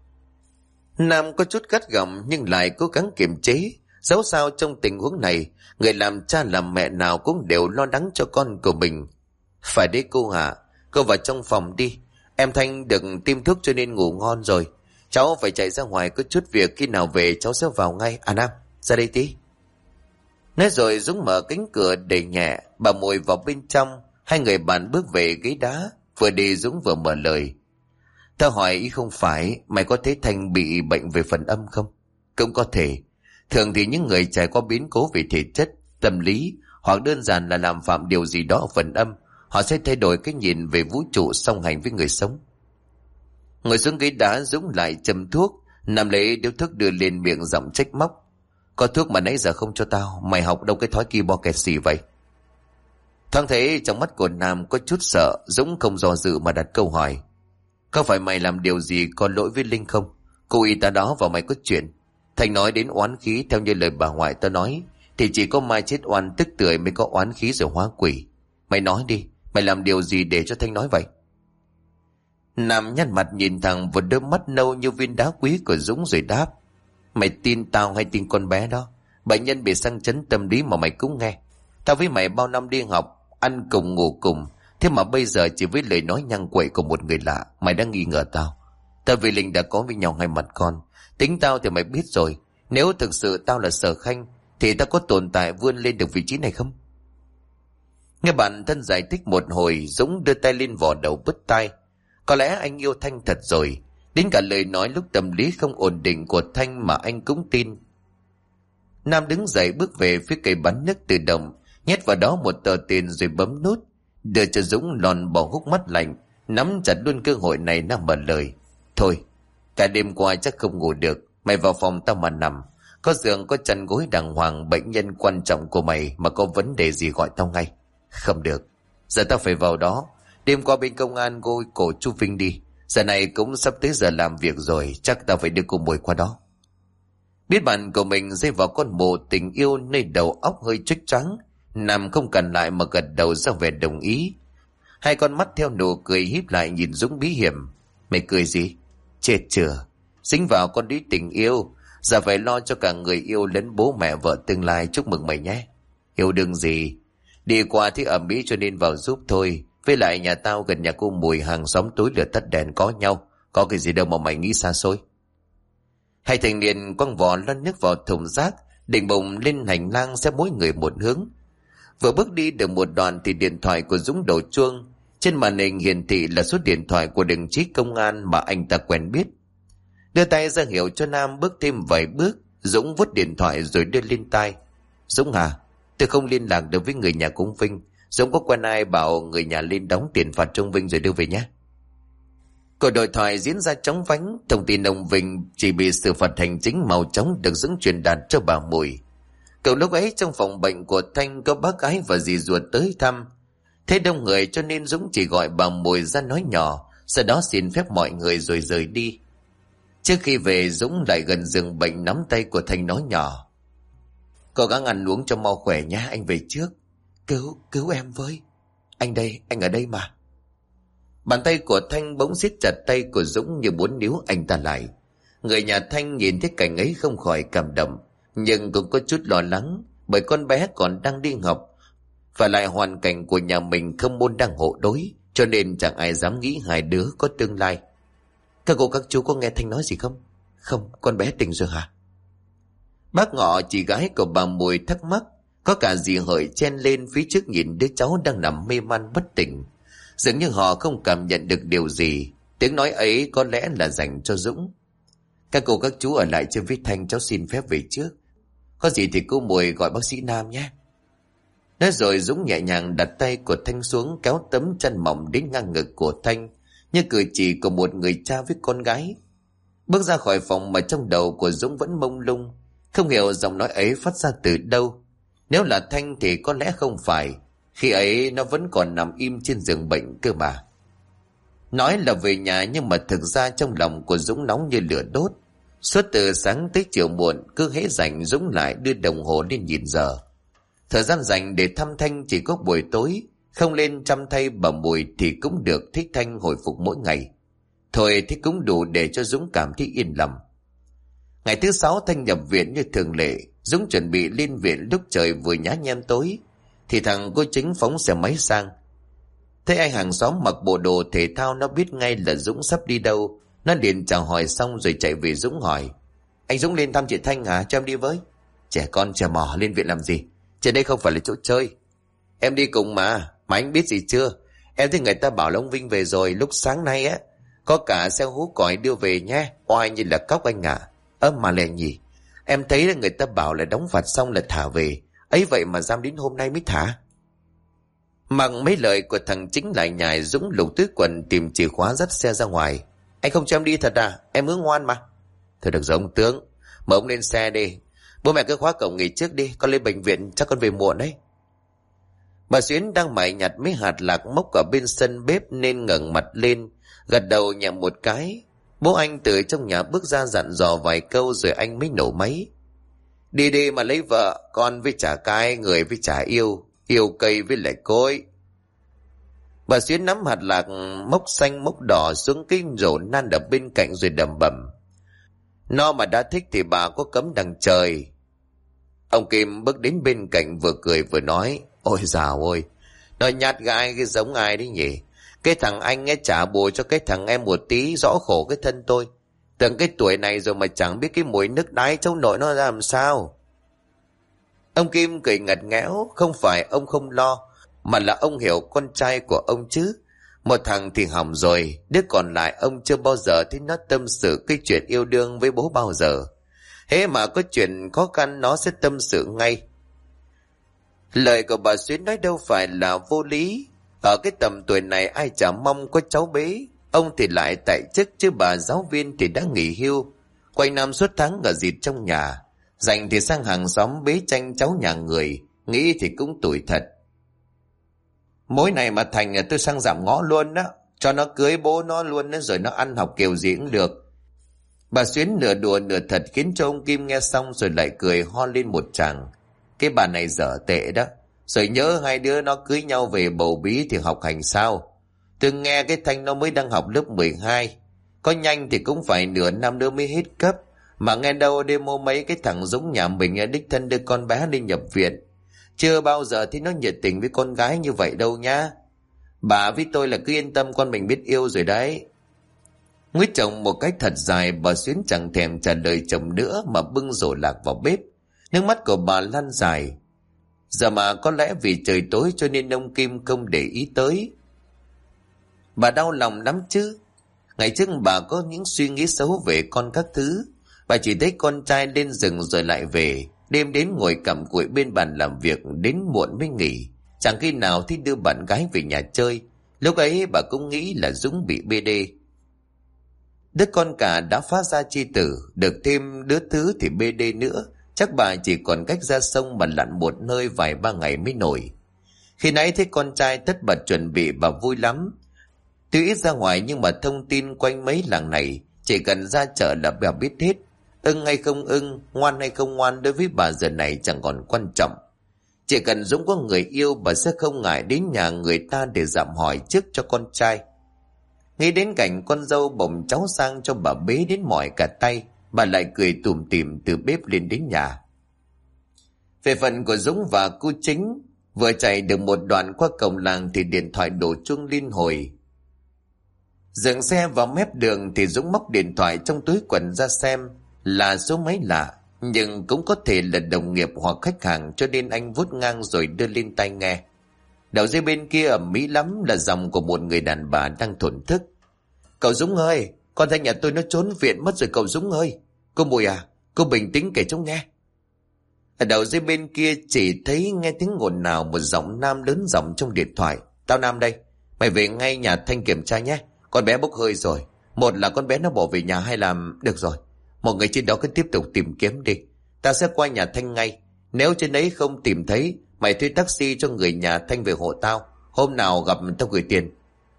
Nam có chút gắt gỏng nhưng lại cố gắng kiềm chế. Dẫu sao trong tình huống này, người làm cha làm mẹ nào cũng đều lo lắng cho con của mình. Phải đấy cô ạ, cô vào trong phòng đi. Em Thanh được tiêm thuốc cho nên ngủ ngon rồi. Cháu phải chạy ra ngoài có chút việc, khi nào về cháu sẽ vào ngay. À Nam, ra đây tí. Nói rồi Dũng mở cánh cửa đẩy nhẹ, bà Mùi vào bên trong. Hai người bạn bước về ghế đá, vừa đi Dũng vừa mở lời. Tao hỏi ý không phải, mày có thấy Thanh bị bệnh về phần âm không? Cũng có thể. Thường thì những người trải qua biến cố về thể chất, tâm lý hoặc đơn giản là làm phạm điều gì đó ở phần âm, họ sẽ thay đổi cái nhìn về vũ trụ song hành với người sống. Ngồi xuống ghế đá, Dũng lại châm thuốc, nằm lấy điếu thuốc đưa lên miệng giọng trách móc. Có thuốc mà nãy giờ không cho tao, mày học đâu cái thói kỳ bo kẹt xì vậy? Thoáng thấy trong mắt của Nam có chút sợ, Dũng không do dự mà đặt câu hỏi. Có phải mày làm điều gì có lỗi với Linh không? Cô y tá đó vào mày có chuyện. Thành nói đến oán khí theo như lời bà ngoại tao nói, thì chỉ có Mai chết oan tức tưởi mới có oán khí rồi hóa quỷ. Mày nói đi, mày làm điều gì để cho Thanh nói vậy? Nam nhăn mặt nhìn thẳng vào đôi mắt nâu như viên đá quý của Dũng rồi đáp. Mày tin tao hay tin con bé đó? Bệnh nhân bị sang chấn tâm lý mà mày cũng nghe. Tao với mày bao năm đi học, ăn cùng ngủ cùng, thế mà bây giờ chỉ với lời nói nhăng quậy của một người lạ mày đã nghi ngờ tao. Tao với Linh đã có với nhau 2 mặt con. Tính tao thì mày biết rồi, nếu thực sự tao là Sở Khanh thì tao có tồn tại vươn lên được vị trí này không? Nghe bạn thân giải thích một hồi, Dũng đưa tay lên vò đầu bứt tai. Có lẽ anh yêu Thanh thật rồi, đến cả lời nói lúc tâm lý không ổn định của Thanh mà anh cũng tin. Nam đứng dậy bước về phía cây bán nước tự động, nhét vào đó một tờ tiền rồi bấm nút, đưa cho Dũng lòn bỏ hút mắt lạnh, nắm chặt luôn cơ hội này. Nam mở lời. Thôi, cả đêm qua chắc không ngủ được, mày vào phòng tao mà nằm. Có giường có chăn gối đàng hoàng, bệnh nhân quan trọng của mày mà có vấn đề gì gọi tao ngay. Không được, giờ tao phải vào đó. Đêm qua bên công an gôi cổ chú Vinh đi, giờ này cũng sắp tới giờ làm việc rồi, chắc tao phải đưa cô Mùi qua đó. Biết bạn của mình rơi vào con mồ tình yêu nơi đầu óc hơi choáng choáng, Nam không cần lại mà gật đầu ra vẻ đồng ý. 2 con mắt theo nụ cười híp lại nhìn Dũng bí hiểm. Mày cười gì? Chết chưa? Dính vào con đĩ tình yêu, giờ phải lo cho cả người yêu lẫn bố mẹ vợ tương lai. Chúc mừng mày nhé. Yêu đương gì? Đi qua thì ở Mỹ cho nên vào giúp thôi. Với lại nhà tao gần nhà cô Mùi, hàng xóm tối lửa tắt đèn có nhau, có cái gì đâu mà mày nghĩ xa xôi. 2 thanh niên quăng vò lăn nước vào thùng rác, định bụng lên hành lang sẽ mỗi người một hướng. Vừa bước đi được một đoạn thì điện thoại của Dũng đổ chuông. Trên màn hình hiển thị là số điện thoại của đồng chí công an mà anh ta quen biết. Đưa tay ra hiệu cho Nam bước thêm vài bước. Dũng vút điện thoại rồi đưa lên tai. Dũng à, tôi không liên lạc được với người nhà của ông Vinh. Dũng có quen ai bảo người nhà lên đóng tiền phạt cho ông Vinh rồi đưa về nhé. Cuộc đối thoại diễn ra chóng vánh. Thông tin ông Vinh chỉ bị xử phạt hành chính màu chóng được Dũng truyền đạt cho bà Mùi. Cậu lúc ấy trong phòng bệnh của Thanh có bác gái và dì ruột tới thăm. Thế đông người cho nên Dũng chỉ gọi bà Mùi ra nói nhỏ, sau đó xin phép mọi người rồi rời đi. Trước khi về, Dũng lại gần giường bệnh nắm tay của Thanh nói nhỏ. Cố gắng ăn uống cho mau khỏe nhé, anh về trước. Cứu em với. Anh đây, anh ở đây mà. Bàn tay của Thanh bỗng siết chặt tay của Dũng như muốn níu anh ta lại. Người nhà Thanh nhìn thấy cảnh ấy không khỏi cảm động, nhưng cũng có chút lo lắng, bởi con bé còn đang đi học, và lại hoàn cảnh của nhà mình không môn đang hộ đối, cho nên chẳng ai dám nghĩ 2 đứa có tương lai. Các cô các chú có nghe Thanh nói gì không? Không, con bé tỉnh rồi hả? Bác Ngọ, chị gái của bà Mùi thắc mắc. Có cả dì Hợi chen lên phía trước nhìn đứa cháu đang nằm mê man bất tỉnh. Dường như họ không cảm nhận được điều gì. Tiếng nói ấy có lẽ là dành cho Dũng. Các cô các chú ở lại chơi với Thanh, cháu xin phép về trước. Có gì thì cô Mùi gọi bác sĩ Nam nhé. Nói rồi Dũng nhẹ nhàng đặt tay của Thanh xuống, kéo tấm chân mỏng đến ngang ngực của Thanh, như cử chỉ của một người cha với con gái. Bước ra khỏi phòng mà trong đầu của Dũng vẫn mông lung, không hiểu giọng nói ấy phát ra từ đâu. Nếu là Thanh thì có lẽ không phải, khi ấy nó vẫn còn nằm im trên giường bệnh cơ mà. Nói là về nhà nhưng mà thực ra trong lòng của Dũng nóng như lửa đốt. Suốt từ sáng tới chiều muộn, cứ hễ rảnh Dũng lại đưa đồng hồ lên nhìn giờ. Thời gian dành để thăm Thanh chỉ có buổi tối, không lên chăm thay bà Mùi thì cũng được, thích Thanh hồi phục mỗi ngày. Thôi thì cũng đủ để cho Dũng cảm thấy yên lòng. Ngày thứ 6 Thanh nhập viện như thường lệ. Dũng chuẩn bị lên viện lúc trời vừa nhá nhem tối, thì thằng cô Chính phóng xe máy sang. Thấy anh hàng xóm mặc bộ đồ thể thao, nó biết ngay là Dũng sắp đi đâu. Nó liền chào hỏi xong rồi chạy về Dũng hỏi. Anh Dũng lên thăm chị Thanh hả? Cho em đi với. Trẻ con trẻ mò lên viện làm gì? Trên đây không phải là chỗ chơi. Em đi cùng mà anh biết gì chưa? Em thấy người ta bảo là ông Vinh về rồi, lúc sáng nay á, có cả xe hú còi đưa về nhé. Oai như là cóc anh à. Mà lẹ nhỉ, em thấy là người ta bảo là đóng phạt xong là thả về, ấy vậy mà giam đến hôm nay mới thả. Mặc mấy lời của thằng Chính lại nhài, Dũng lục túi quần tìm chìa khóa dắt xe ra ngoài. Anh không cho em đi thật à? Em hứa ngoan mà. Thôi được rồi ông tướng, mời ông lên xe đi. Bố mẹ cứ khóa cổng nghỉ trước đi, con lên bệnh viện chắc con về muộn đấy. Bà Xuyến đang mải nhặt mấy hạt lạc mốc ở bên sân bếp nên ngẩng mặt lên, gật đầu nhẹ một cái. Bố anh từ trong nhà bước ra dặn dò vài câu rồi anh mới nổ máy. Đi đi mà lấy vợ, con với chả cái, người với chả yêu, yêu cây với lại cối. Bà Xuyến nắm hạt lạc mốc xanh mốc đỏ xuống cái rổ nan ở bên cạnh rồi đầm bầm. Nó mà đã thích thì bà có cấm đằng trời. Ông Kim bước đến bên cạnh vừa cười vừa nói, ôi dào ôi, nó nhát gai cái giống ai đấy nhỉ. Cái thằng anh nghe trả bù cho cái thằng em một tí, rõ khổ cái thân tôi. Tưởng cái tuổi này rồi mà chẳng biết cái mùi nước đái cháu nội nó ra làm sao. Ông Kim cười ngặt nghẽo, không phải ông không lo, mà là ông hiểu con trai của ông chứ. Một thằng thì hỏng rồi, đứa còn lại ông chưa bao giờ thấy nó tâm sự cái chuyện yêu đương với bố bao giờ. Thế mà có chuyện khó khăn nó sẽ tâm sự ngay. Lời của bà Xuyến nói đâu phải là vô lý. Ở cái tầm tuổi này ai chả mong có cháu bế. Ông thì lại tại chức chứ bà giáo viên thì đã nghỉ hưu. Quanh năm suốt tháng ở dịt trong nhà. Rảnh thì sang hàng xóm bế tranh cháu nhà người. Nghĩ thì cũng tủi thật. Mối này mà thành tôi sang giảm ngõ luôn đó. Cho nó cưới bố nó luôn đó, rồi nó ăn học kiểu gì cũng được. Bà Xuyến nửa đùa nửa thật khiến cho ông Kim nghe xong rồi lại cười ho lên một tràng. Cái bà này dở tệ đó. Rồi nhớ hai đứa nó cưới nhau về bầu bí thì học hành sao. Tôi nghe cái Thanh nó mới đang học lớp 12. Có nhanh thì cũng phải nửa năm nữa mới hết cấp. Mà nghe đâu demo mấy cái thằng giống nhà mình đích thân đưa con bé đi nhập viện. Chưa bao giờ thấy nó nhiệt tình với con gái như vậy đâu nhá. Bà với tôi là cứ yên tâm con mình biết yêu rồi đấy. Nguyết chồng một cách thật dài, bà Xuyến chẳng thèm trả lời chồng nữa mà bưng rổ lạc vào bếp. Nước mắt của bà lăn dài. Giờ mà có lẽ vì trời tối cho nên ông Kim không để ý tới. Bà đau lòng lắm chứ. Ngày trước bà có những suy nghĩ xấu về con các thứ. Bà chỉ thấy con trai lên rừng rồi lại về. Đêm đến ngồi cặm cụi bên bàn làm việc đến muộn mới nghỉ. Chẳng khi nào thích đưa bạn gái về nhà chơi. Lúc ấy bà cũng nghĩ là Dũng bị BD. Đứa con cả đã phá ra chi tử, được thêm đứa thứ thì BD nữa. Chắc bà chỉ còn cách ra sông mà lặn một nơi vài ba ngày mới nổi. Khi nãy thấy con trai tất bật chuẩn bị bà vui lắm. Tuy ít ra ngoài nhưng mà thông tin quanh mấy làng này chỉ cần ra chợ là bà biết hết. Ưng hay không ưng, ngoan hay không ngoan đối với bà giờ này chẳng còn quan trọng. Chỉ cần Dũng có người yêu bà sẽ không ngại đến nhà người ta để dạm hỏi trước cho con trai. Nghĩ đến cảnh con dâu bồng cháu sang cho bà bế đến mỏi cả tay, bà lại cười tủm tỉm từ bếp lên đến nhà. Về phần của Dũng và cô Chính, vừa chạy được một đoạn qua cổng làng thì điện thoại đổ chuông liên hồi. Dừng xe vào mép đường thì Dũng móc điện thoại trong túi quần ra xem là số máy lạ, nhưng cũng có thể là đồng nghiệp hoặc khách hàng cho nên anh vuốt ngang rồi đưa lên tai nghe. Đầu dây bên kia ầm ĩ lắm là giọng của một người đàn bà đang thổn thức. Cậu Dũng ơi, con trai nhà tôi nó trốn viện mất rồi cậu Dũng ơi. Cô Mùi à, cô bình tĩnh kể cháu nghe. Ở đầu dây bên kia chỉ thấy nghe tiếng ồn nào một giọng nam lớn giọng trong điện thoại. Tao Nam đây, mày về ngay nhà Thanh kiểm tra nhé. Con bé bốc hơi rồi. Một là con bé nó bỏ về nhà hay là... Được rồi, một người trên đó cứ tiếp tục tìm kiếm đi. Ta sẽ qua nhà Thanh ngay. Nếu trên đấy không tìm thấy, mày thuê taxi cho người nhà Thanh về hộ tao. Hôm nào gặp tao gửi tiền.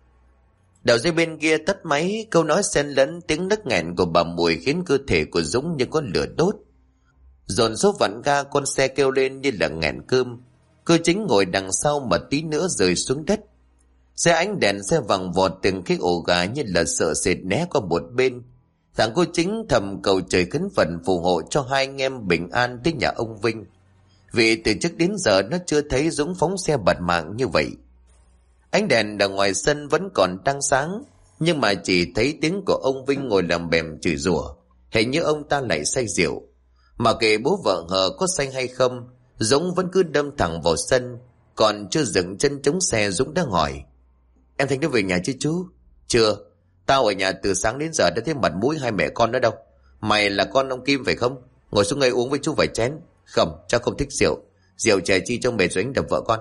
Đầu dây bên kia tắt máy, câu nói xen lẫn tiếng nấc nghẹn của bà Mùi khiến cơ thể của Dũng như có lửa đốt. Dồn số vặn ga, con xe kêu lên như là nghẹn cơm. Cô Chính ngồi đằng sau mà tí nữa rơi xuống đất. Xe ánh đèn xe vàng vọt từng cái ổ gà như là sợ sệt né qua một bên. Thằng cô Chính thầm cầu trời khấn phần phù hộ cho hai anh em bình an tới nhà ông Vinh. Vì từ trước đến giờ nó chưa thấy Dũng phóng xe bạt mạng như vậy. Ánh đèn ở ngoài sân vẫn còn đang sáng, nhưng mà chỉ thấy tiếng của ông Vinh ngồi làm bèm chửi rủa. Hình như ông ta lại say rượu. Mà kệ bố vợ hờ có say hay không, Dũng vẫn cứ đâm thẳng vào sân. Còn chưa dừng chân chống xe, Dũng đã hỏi: Em Thanh đã về nhà chứ chú? Chưa, tao ở nhà từ sáng đến giờ đã thấy mặt mũi hai mẹ con nữa đâu. Mày là con ông Kim phải không? Ngồi xuống đây uống với chú vài chén. Không, cháu không thích rượu. Rượu chè chi trong bề rồi anh đập vợ con.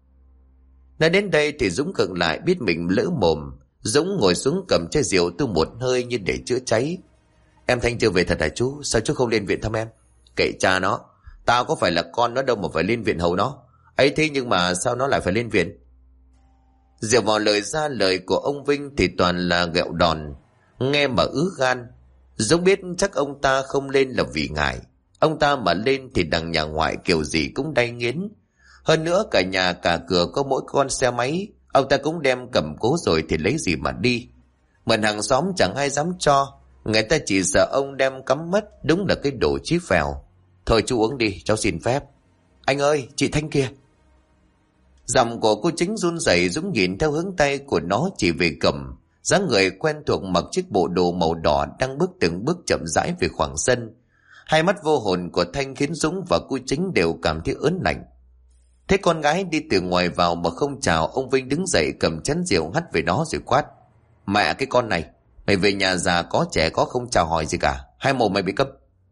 Nói đến đây thì Dũng khựng lại, biết mình lỡ mồm. Dũng ngồi xuống cầm chai rượu tu một hơi như để chữa cháy. Em Thanh chưa về thật hả chú? Sao chú không lên viện thăm em? Kệ cha nó, tao có phải là con nó đâu mà phải lên viện hầu nó. Ấy thế nhưng mà sao nó lại phải lên viện? Dựa vào lời ra lời của ông Vinh thì toàn là ghẹo đòn, nghe mà ứ gan. Dũng biết chắc ông ta không lên là vì ngại. Ông ta mà lên thì đằng nhà ngoại kiểu gì cũng đay nghiến. Hơn nữa cả nhà cả cửa có mỗi con xe máy, ông ta cũng đem cầm cố rồi thì lấy gì mà đi. Mượn hàng xóm chẳng ai dám cho, người ta chỉ sợ ông đem cắm mất, đúng là cái đồ chí phèo. Thôi chú uống đi, cháu xin phép. Anh ơi, chị Thanh kia. Giọng của cô Chính run rẩy. Dũng nhìn theo hướng tay của nó chỉ về cầm. Dáng người quen thuộc mặc chiếc bộ đồ màu đỏ đang bước từng bước chậm rãi về khoảng sân. Hai mắt vô hồn của Thanh khiến Dũng và cô Chính đều cảm thấy ớn lạnh. Thế con gái đi từ ngoài vào mà không chào, ông Vinh đứng dậy cầm chén rượu hắt về nó rồi quát: Mẹ cái con này, mày về nhà già có trẻ có không chào hỏi gì cả, hai mồm mày bị câm.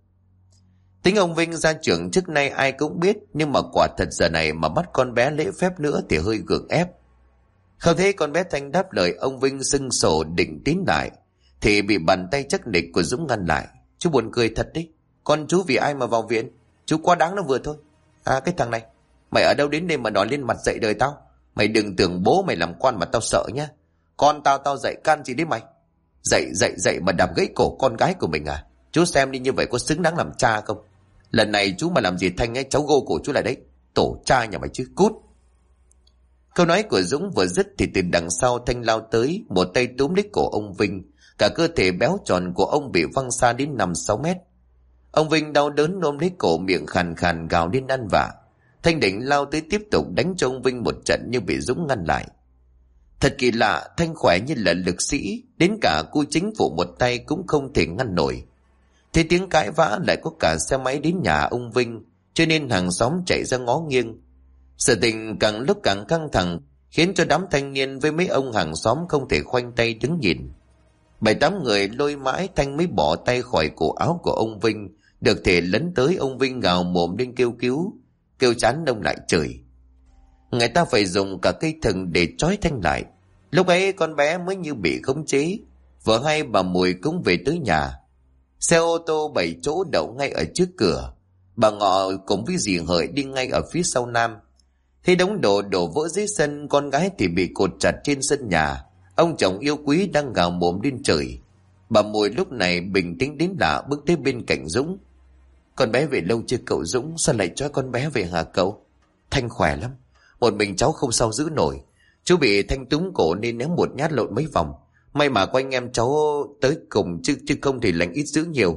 Tính ông Vinh gia trưởng trước nay ai cũng biết, nhưng mà quả thật giờ này mà bắt con bé lễ phép nữa thì hơi gượng ép. Không thấy con bé Thanh đáp lời, ông Vinh sưng sổ định tín lại thì bị bàn tay chắc nịch của Dũng ngăn lại. Chú buồn cười thật đấy, con chú vì ai mà vào viện? Chú quá đáng nó vừa thôi. À cái thằng này, mày ở đâu đến đây mà nói lên mặt dạy đời tao? Mày đừng tưởng bố mày làm quan mà tao sợ nhá. Con tao dạy can gì đấy mày? Dạy mà đạp gãy cổ con gái của mình à? Chú xem đi, như vậy có xứng đáng làm cha không? Lần này chú mà làm gì Thanh ấy, cháu gô cổ chú lại đấy. Tổ cha nhà mày chứ, cút. Câu nói của Dũng vừa dứt thì từ đằng sau Thanh lao tới, một tay túm lấy cổ ông Vinh. Cả cơ thể béo tròn của ông bị văng xa đến 5-6 mét. Ông Vinh đau đớn ôm lấy cổ, miệng khàn khàn gào lên ăn vạ. Thanh định lao tới tiếp tục đánh cho ông Vinh một trận nhưng bị Dũng ngăn lại. Thật kỳ lạ, Thanh khỏe như là lực sĩ, đến cả cô Chính phụ một tay cũng không thể ngăn nổi. Thế tiếng cãi vã, lại có cả xe máy đến nhà ông Vinh, cho nên hàng xóm chạy ra ngó nghiêng. Sự tình càng lúc càng căng thẳng, khiến cho đám thanh niên với mấy ông hàng xóm không thể khoanh tay đứng nhìn. 7-8 người lôi mãi Thanh mới bỏ tay khỏi cổ áo của ông Vinh, được thể lấn tới. Ông Vinh gào mồm lên kêu cứu, kêu chán ông lại chửi. Người ta phải dùng cả cây thừng để trói Thanh lại. Lúc ấy con bé mới như bị khống chế. Vợ hai bà Mùi cũng về tới nhà. Xe ô tô 7 chỗ đậu ngay ở trước cửa. Bà Ngọ cùng với dì Hợi đi ngay ở phía sau nam. Thấy đống đồ đổ vỡ dưới sân, con gái thì bị cột chặt trên sân nhà. Ông chồng yêu quý đang gào mồm lên trời. Bà Mùi lúc này bình tĩnh đến lạ, bước tới bên cạnh Dũng. Con bé về lâu chưa cậu Dũng? Sao lại cho con bé về hả cậu? Thanh khỏe lắm, một mình cháu không sao giữ nổi. Chú bị Thanh túm cổ nên ném một nhát lộn mấy vòng. May mà có anh em cháu tới cùng, chứ không thì lành ít dữ nhiều.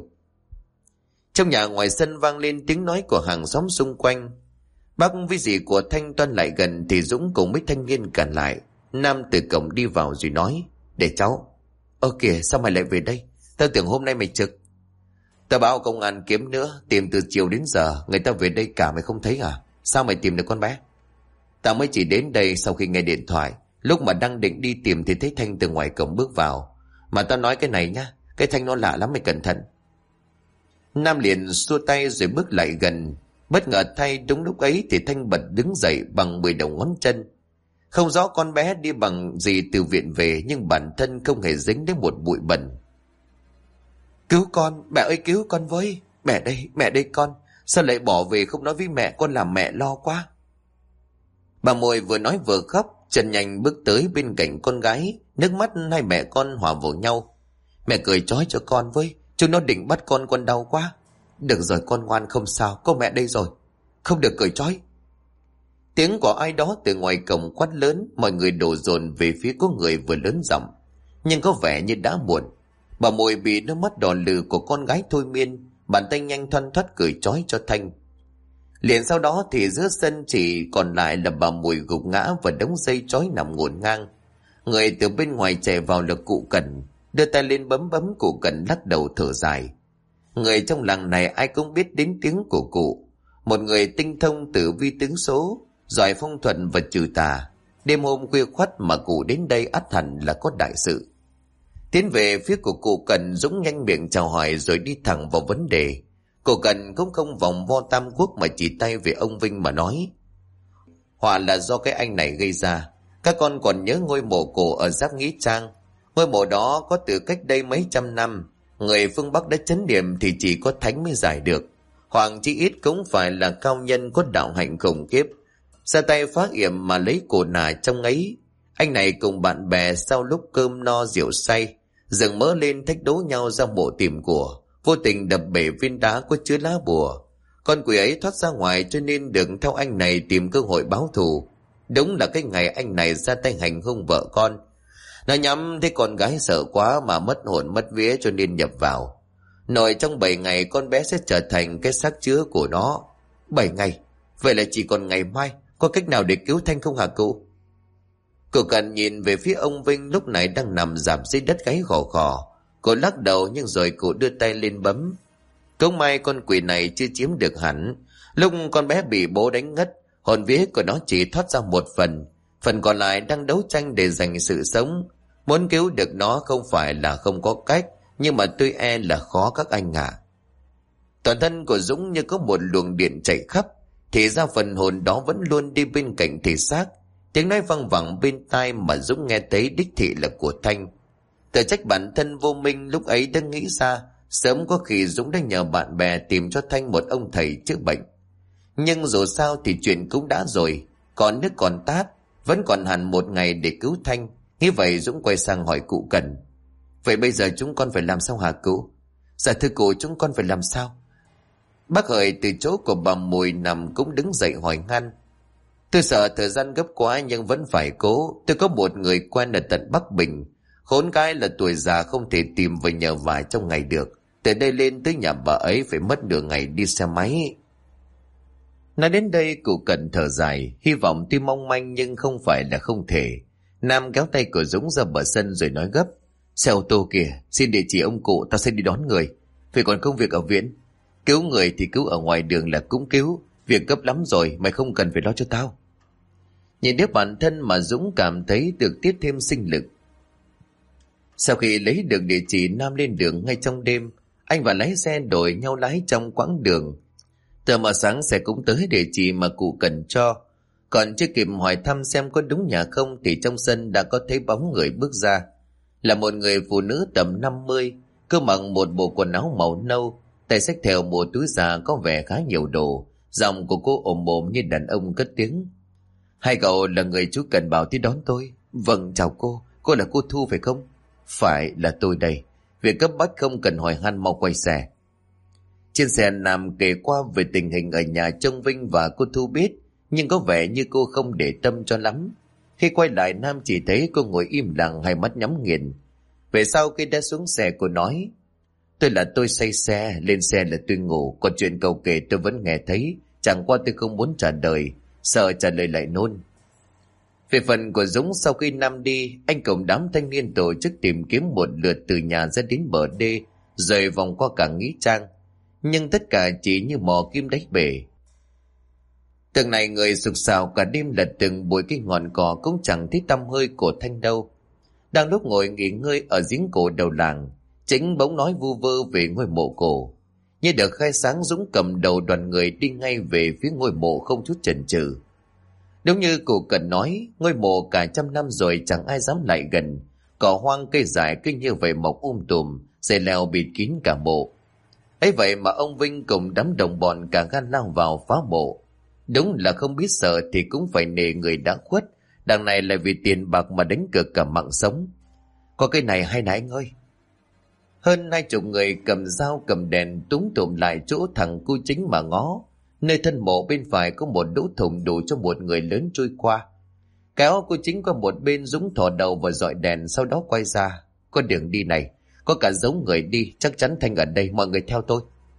Trong nhà ngoài sân vang lên tiếng nói của hàng xóm xung quanh. Bác với dì của Thanh toan lại gần thì Dũng cùng mấy thanh niên cản lại. Nam từ cổng đi vào rồi nói: Để cháu. Ơ kìa, sao mày lại về đây? Tao tưởng hôm nay mày trực. Tao báo công an kiếm nữa, tìm từ chiều đến giờ, người ta về đây cả mày không thấy à? Sao mày tìm được con bé? Tao mới chỉ đến đây sau khi nghe điện thoại. Lúc mà đang định đi tìm thì thấy Thanh từ ngoài cổng bước vào. Mà tao nói cái này nhá, cái Thanh nó lạ lắm, mày cẩn thận. Nam liền xua tay rồi bước lại gần. Bất ngờ thay đúng lúc ấy thì Thanh bật đứng dậy bằng 10 đầu ngón chân. Không rõ con bé đi bằng gì từ viện về, nhưng bản thân không hề dính đến một bụi bẩn. Cứu con, mẹ ơi cứu con với. Mẹ đây con. Sao lại bỏ về không nói với mẹ, con làm mẹ lo quá. Bà Mùi vừa nói vừa khóc, chân nhanh bước tới bên cạnh con gái. Nước mắt hai mẹ con hòa vào nhau. Mẹ cười trói cho con với, chúng nó định bắt con đau quá. Được rồi con ngoan, không sao, có mẹ đây rồi. Không được cười trói. Tiếng của ai đó từ ngoài cổng quát lớn, mọi người đổ dồn về phía có người vừa lớn giọng. Nhưng có vẻ như đã muộn. Bà Mùi bị nước mắt đỏ lừ của con gái thôi miên, bàn tay nhanh thoăn thoắt cười trói cho Thanh. Liền sau đó thì giữa sân chỉ còn lại là bà Mùi gục ngã và đống dây trói nằm ngổn ngang. Người từ bên ngoài chạy vào là cụ Cẩn, đưa tay lên bấm cụ Cẩn lắc đầu thở dài. Người trong làng này ai cũng biết đến tiếng của cụ, một người tinh thông tử vi tướng số, giỏi phong thuận và trừ tà. Đêm hôm khuya khoắt mà cụ đến đây ắt hẳn là có đại sự. Tiến về phía của cụ Cẩn, Dũng nhanh miệng chào hỏi rồi đi thẳng vào vấn đề. Cụ Cẩn cũng không vòng vo tam quốc mà chỉ tay về ông Vinh mà nói: Họa là do cái anh này gây ra. Các con còn nhớ ngôi mộ cổ ở Giáp Nghĩa Trang. Ngôi mộ đó có từ cách đây mấy trăm năm. Người phương Bắc đã chấn niệm thì chỉ có thánh mới giải được. Hoặc chí ít cũng phải là cao nhân có đạo hạnh khủng khiếp, ra tay phá yểm mà lấy cổ nà trong ấy. Anh này cùng bạn bè sau lúc cơm no rượu say, dựng mỡ lên thách đố nhau ra mộ tìm của, vô tình đập bể viên đá có chứa lá bùa. Con quỷ ấy thoát ra ngoài cho nên được theo anh này tìm cơ hội báo thù. Đúng là cái ngày anh này ra tay hành hung vợ con. Nó nhắm thấy con gái sợ quá mà mất hồn mất vía cho nên nhập vào. Nội trong 7 ngày con bé sẽ trở thành cái xác chứa của nó. 7 ngày? Vậy là chỉ còn ngày mai. Có cách nào để cứu Thanh không hả cụ? Cụ Cần nhìn về phía ông Vinh lúc này đang nằm rạp dưới đất gáy khò khò. Cô lắc đầu nhưng rồi cụ đưa tay lên bấm. Cũng may con quỷ này chưa chiếm được hẳn. Lúc con bé bị bố đánh ngất, hồn vía của nó chỉ thoát ra một phần. Phần còn lại đang đấu tranh để giành sự sống. Muốn cứu được nó không phải là không có cách, nhưng mà tôi e là khó các anh ạ. Toàn thân của Dũng như có một luồng điện chạy khắp, thì ra phần hồn đó vẫn luôn đi bên cạnh thể xác. Tiếng nói văng vẳng bên tai mà Dũng nghe thấy đích thị là của Thanh. Tự trách bản thân vô minh lúc ấy đã nghĩ ra, sớm có khi Dũng đã nhờ bạn bè tìm cho Thanh một ông thầy chữa bệnh. Nhưng dù sao thì chuyện cũng đã rồi, còn nước còn tát, vẫn còn hẳn một ngày để cứu Thanh. Nghĩ vậy Dũng quay sang hỏi cụ Cần. Vậy bây giờ chúng con phải làm sao hả cụ? Dạ thưa cụ, chúng con phải làm sao? Bác Hợi từ chỗ của bà Mùi nằm cũng đứng dậy hỏi ngăn. Tôi sợ thời gian gấp quá nhưng vẫn phải cố. Tôi có một người quen ở tận Bắc Bình. Khốn cái là tuổi già không thể tìm về nhờ vải trong ngày được. Từ đây lên tới nhà bà ấy phải mất nửa ngày đi xe máy. Nói đến đây cụ Cần thở dài. Hy vọng tuy mong manh nhưng không phải là không thể. Nam kéo tay của Dũng ra bờ sân rồi nói gấp. Xe ô tô kìa, xin địa chỉ ông cụ, tao sẽ đi đón người. Vì còn công việc ở viện. Cứu người thì cứu ở ngoài đường là cũng cứu. Việc gấp lắm rồi, mày không cần phải lo cho tao. Nhìn đứa bản thân mà Dũng cảm thấy được tiếp thêm sinh lực. Sau khi lấy được địa chỉ, Nam lên đường ngay trong đêm. Anh và lái xe đổi nhau lái trong quãng đường. Tờ mờ sáng xe cũng tới địa chỉ mà cụ cần cho. Còn chưa kịp hỏi thăm xem có đúng nhà không thì trong sân đã có thấy bóng người bước ra. Là một người phụ nữ tầm 50, cứ mặc một bộ quần áo màu nâu, tay xách theo một túi da có vẻ khá nhiều đồ. Giọng của cô ồm ồm như đàn ông cất tiếng. Hai cậu là người chú Cần bảo tới đón tôi. Vâng chào cô là cô Thu phải không? Phải, là tôi đây. Việc cấp bách không cần hỏi han, mau quay xe. Trên xe Nam kể qua về tình hình ở nhà trông Vinh và cô Thu biết, nhưng có vẻ như cô không để tâm cho lắm. Khi quay lại, Nam chỉ thấy cô ngồi im lặng, hai mắt nhắm nghiền. Về sau khi đã xuống xe, cô nói: tôi say xe, lên xe là tôi ngủ, còn chuyện cậu kể tôi vẫn nghe thấy, chẳng qua tôi không muốn trả lời, sợ trả lời lại nôn. Về phần của Dũng, sau khi Nam đi, anh cùng đám thanh niên tổ chức tìm kiếm một lượt từ nhà ra đến bờ đê, rồi vòng qua cả nghĩa trang. Nhưng tất cả chỉ như mò kim đáy bể. Từng này người sục sạo cả đêm lật từng bụi cây ngọn cỏ cũng chẳng thấy tăm hơi của Thanh đâu. Đang lúc ngồi nghỉ ngơi ở giếng cổ đầu làng, Chính bỗng nói vu vơ về ngôi mộ cổ. Như được khai sáng, Dũng cầm đầu đoàn người đi ngay về phía ngôi mộ không chút chần chừ. Đúng như cụ Cần nói, ngôi mộ cả trăm năm rồi chẳng ai dám lại gần. Cỏ hoang cây dại cứ như vậy mọc tùm, dây leo bịt kín cả mộ. Ấy vậy mà ông Vinh cùng đám đồng bọn cả gan lao vào phá mộ. Đúng là không biết sợ thì cũng phải nể người đã khuất, đằng này lại vì tiền bạc mà đánh cược cả mạng sống. Có cái này hay này anh ơi. Hơn 20 người cầm dao cầm đèn túm tụm lại chỗ thằng cu Chính mà ngó. Nơi thân mộ bên phải có một lỗ thủng đủ cho một người lớn trôi qua. Kéo cu Chính qua một bên, Dũng thò đầu vào dọi đèn, sau đó quay ra. Có đường đi này, có cả dấu người đi, chắc chắn Thanh ở đây, mọi người theo tôi.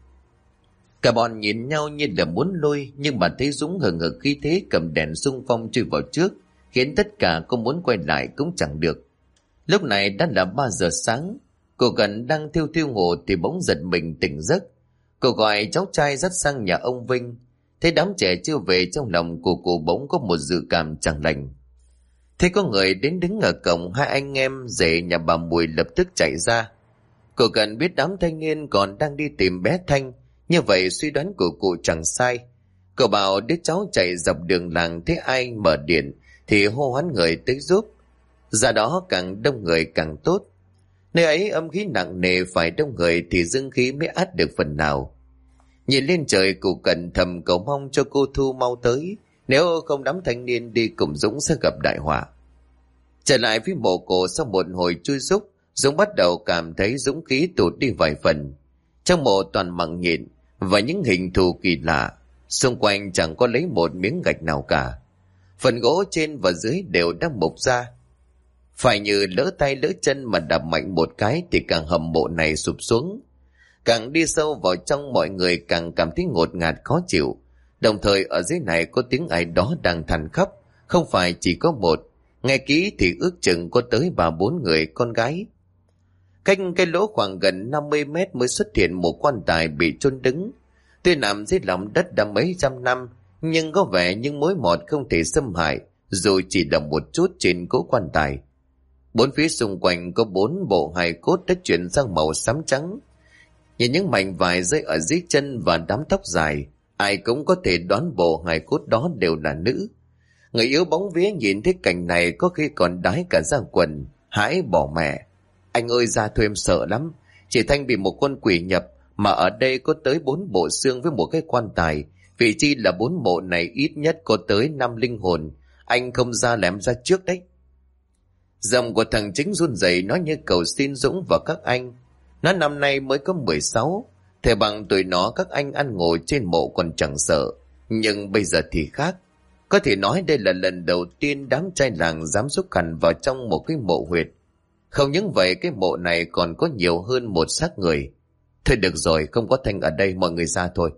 Cả bọn nhìn nhau như là muốn lôi, nhưng mà thấy Dũng hừng hực khí thế cầm đèn xung phong chui vào trước, khiến tất cả có muốn quay lại cũng chẳng được. Lúc này đã là 3 giờ sáng. Cô Cần đang thiêu thiêu ngủ thì bỗng giật mình tỉnh giấc. Cô gọi cháu trai dắt sang nhà ông Vinh. Thấy đám trẻ chưa về, trong lòng của cô bỗng có một dự cảm chẳng lành. Thấy có người đến đứng ở cổng, hai anh em rể nhà bà Mùi lập tức chạy ra. Cô Cần biết đám thanh niên còn đang đi tìm bé Thanh, như vậy suy đoán của cụ chẳng sai. Cô bảo đứa cháu chạy dọc đường làng, thấy ai mở điện thì hô hoán người tới giúp. Ra đó càng đông người càng tốt. Nơi ấy âm khí nặng nề, phải đông người thì dương khí mới át được phần nào. Nhìn lên trời, cụ Cần thầm cầu mong cho cô Thu mau tới, nếu không đám thanh niên đi cùng Dũng sẽ gặp đại họa. Trở lại phía mộ cổ, sau một hồi chui rúc, Dũng bắt đầu cảm thấy dũng khí tụt đi vài phần. Trong mộ toàn mặng nhịn, và những hình thù kỳ lạ. Xung quanh chẳng có lấy một miếng gạch nào cả. Phần gỗ trên và dưới đều đang mục ra. Phải như lỡ tay lỡ chân mà đạp mạnh một cái thì càng hầm mộ này sụp xuống. Càng đi sâu vào trong, mọi người càng cảm thấy ngột ngạt khó chịu. Đồng thời ở dưới này có tiếng ai đó đang than khóc, không phải chỉ có một. Nghe kỹ thì ước chừng có tới 3-4 người con gái. Cách cái lỗ khoảng gần 50 mét mới xuất hiện một quan tài bị chôn đứng. Tuy nằm dưới lòng đất đã mấy trăm năm, nhưng có vẻ những mối mọt không thể xâm hại, dù chỉ đậm một chút trên cố quan tài. Bốn phía xung quanh có 4 bộ hài cốt đã chuyển sang màu xám trắng. Nhìn những mảnh vải rơi ở dưới chân và đám tóc dài, ai cũng có thể đoán bộ hài cốt đó đều là nữ. Người yếu bóng vía nhìn thấy cảnh này có khi còn đái cả da quần, hãi bỏ mẹ. Anh ơi, ra thôi, em sợ lắm. Chị Thanh bị một con quỷ nhập, mà ở đây có tới 4 bộ xương với một cái quan tài. Vị chi là 4 mộ này ít nhất có tới 5 linh hồn. Anh không ra là em ra trước đấy. Giọng của thằng Chính run rẩy nói như cầu xin Dũng và các anh. Nó năm nay mới có 16. Thể bằng tuổi nó các anh ăn ngồi trên mộ còn chẳng sợ. Nhưng bây giờ thì khác. Có thể nói đây là lần đầu tiên đám trai làng dám xúc hẳn vào trong một cái mộ huyệt. Không những vậy, cái mộ này còn có nhiều hơn một xác người. Thôi được rồi, không có Thanh ở đây, mọi người ra thôi.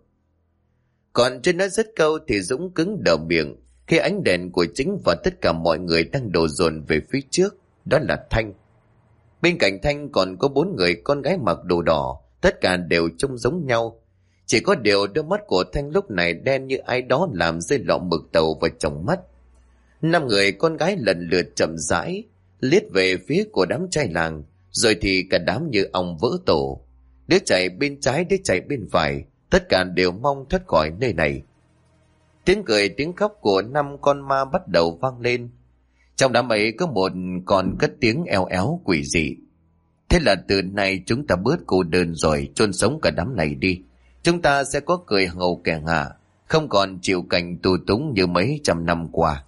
Còn trên nói dứt câu thì Dũng cứng đờ miệng khi ánh đèn của Chính và tất cả mọi người đang đổ dồn về phía trước. Đó là Thanh. Bên cạnh Thanh còn có 4 người con gái mặc đồ đỏ, tất cả đều trông giống nhau. Chỉ có điều đôi mắt của Thanh lúc này đen như ai đó làm rơi lọ mực tàu vào trong mắt. 5 người con gái lần lượt chậm rãi liếc về phía của đám trai làng, rồi thì cả đám như ong vỡ tổ. Đứa chạy bên trái, đứa chạy bên phải, tất cả đều mong thoát khỏi nơi này. Tiếng cười tiếng khóc của 5 con ma bắt đầu vang lên. Trong đám ấy có một con cất tiếng eo éo quỷ dị. Thế là từ nay chúng ta bớt cô đơn rồi, chôn sống cả đám này đi. Chúng ta sẽ có cười hầu kẻ ngả, không còn chịu cảnh tù túng như mấy trăm năm qua.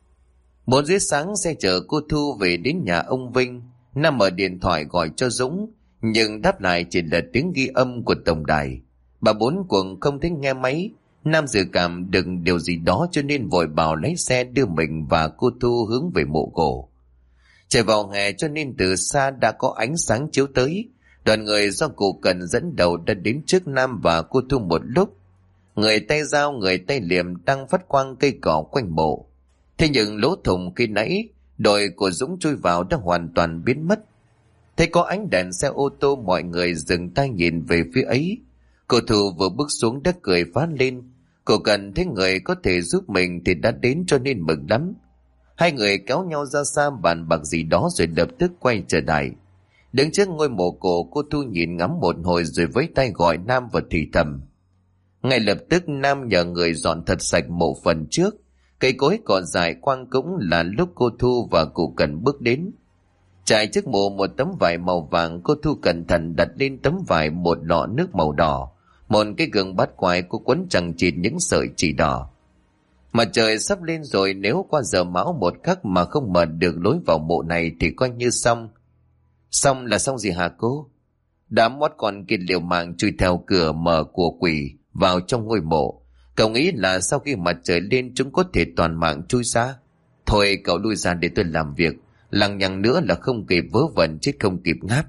4 rưỡi sáng xe chở cô Thu về đến nhà ông Vinh. Nam mở điện thoại gọi cho Dũng, nhưng đáp lại chỉ là tiếng ghi âm của tổng đài. Bà Bốn cuồng không thấy nghe máy. Nam dự cảm đừng điều gì đó cho nên vội bảo lái xe đưa mình và cô Thu hướng về mộ cổ. Trời vào hè cho nên từ xa đã có ánh sáng chiếu tới. Đoàn người do cụ Cần dẫn đầu đã đến trước Nam và cô Thu một lúc. Người tay dao, người tay liềm đang phát quang cây cỏ quanh mộ. Thế nhưng lỗ thủng khi nãy đội của Dũng chui vào đã hoàn toàn biến mất. Thấy có ánh đèn xe ô tô, mọi người dừng tay nhìn về phía ấy. Cô Thu vừa bước xuống đã cười phá lên. Cô Cần thấy người có thể giúp mình thì đã đến cho nên mừng lắm. Hai người kéo nhau ra xa bàn bạc gì đó rồi lập tức quay trở lại. Đứng trước ngôi mộ cổ, cô Thu nhìn ngắm một hồi rồi với tay gọi Nam và thì thầm. Ngay lập tức Nam nhờ người dọn thật sạch mộ phần trước. Cây cối cỏ dại quang cũng là lúc cô Thu và cụ Cần bước đến. Trải trước mộ một tấm vải màu vàng, cô Thu cẩn thận đặt lên tấm vải một lọ nước màu đỏ, một cái gương bát quái có quấn chằng chịt những sợi chỉ đỏ. Mặt trời sắp lên rồi, nếu qua giờ mão một khắc mà không mở được lối vào mộ này thì coi như xong. Xong là xong gì hả cô? Đám mót con kia liều mạng chui theo cửa mở của quỷ vào trong ngôi mộ. Cậu nghĩ là sau khi mặt trời lên chúng có thể toàn mạng chui ra? Thôi cậu lui ra để tôi làm việc. Lằng nhằng nữa là không kịp vớ vẩn chứ không kịp ngáp.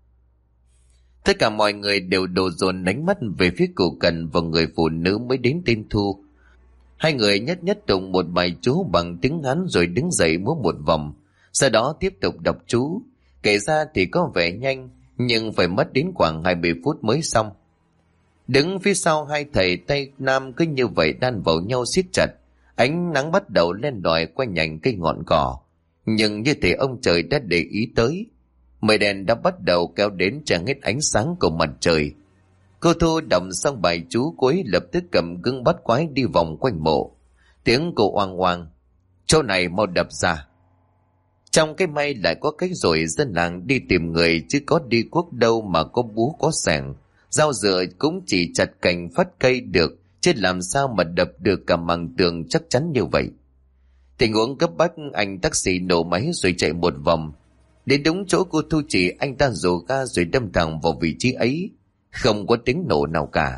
Tất cả mọi người đều đổ dồn ánh mắt về phía cụ Cần và người phụ nữ mới đến tên Thu. Hai người nhất nhất tụng một bài chú bằng tiếng Hán rồi đứng dậy múa một vòng. Sau đó tiếp tục đọc chú. Kể ra thì có vẻ nhanh, nhưng phải mất đến khoảng 20 phút mới xong. Đứng phía sau hai thầy, tay Nam cứ như vậy đan vào nhau siết chặt. Ánh nắng bắt đầu len lỏi qua nhành cây ngọn cỏ. Nhưng như thể ông trời đã để ý tới. Mây đèn đã bắt đầu kéo đến che hết ánh sáng của mặt trời. Cô Thu đọc xong bài chú cuối lập tức cầm gương bát quái đi vòng quanh mộ. Tiếng cô oang oang. Chỗ này mau đập ra. Trong cái may lại có cách rồi, dân làng đi tìm người chứ có đi cuốc đâu mà có búa có xẻng. Dao dựa cũng chỉ chặt cành phát cây được, chứ làm sao mà đập được cả mảng tường chắc chắn như vậy. Tình huống cấp bách, anh taxi nổ máy rồi chạy một vòng. Đến đúng chỗ cô Thu chỉ, anh ta rồ ga rồi đâm thẳng vào vị trí ấy. Không có tiếng nổ nào cả.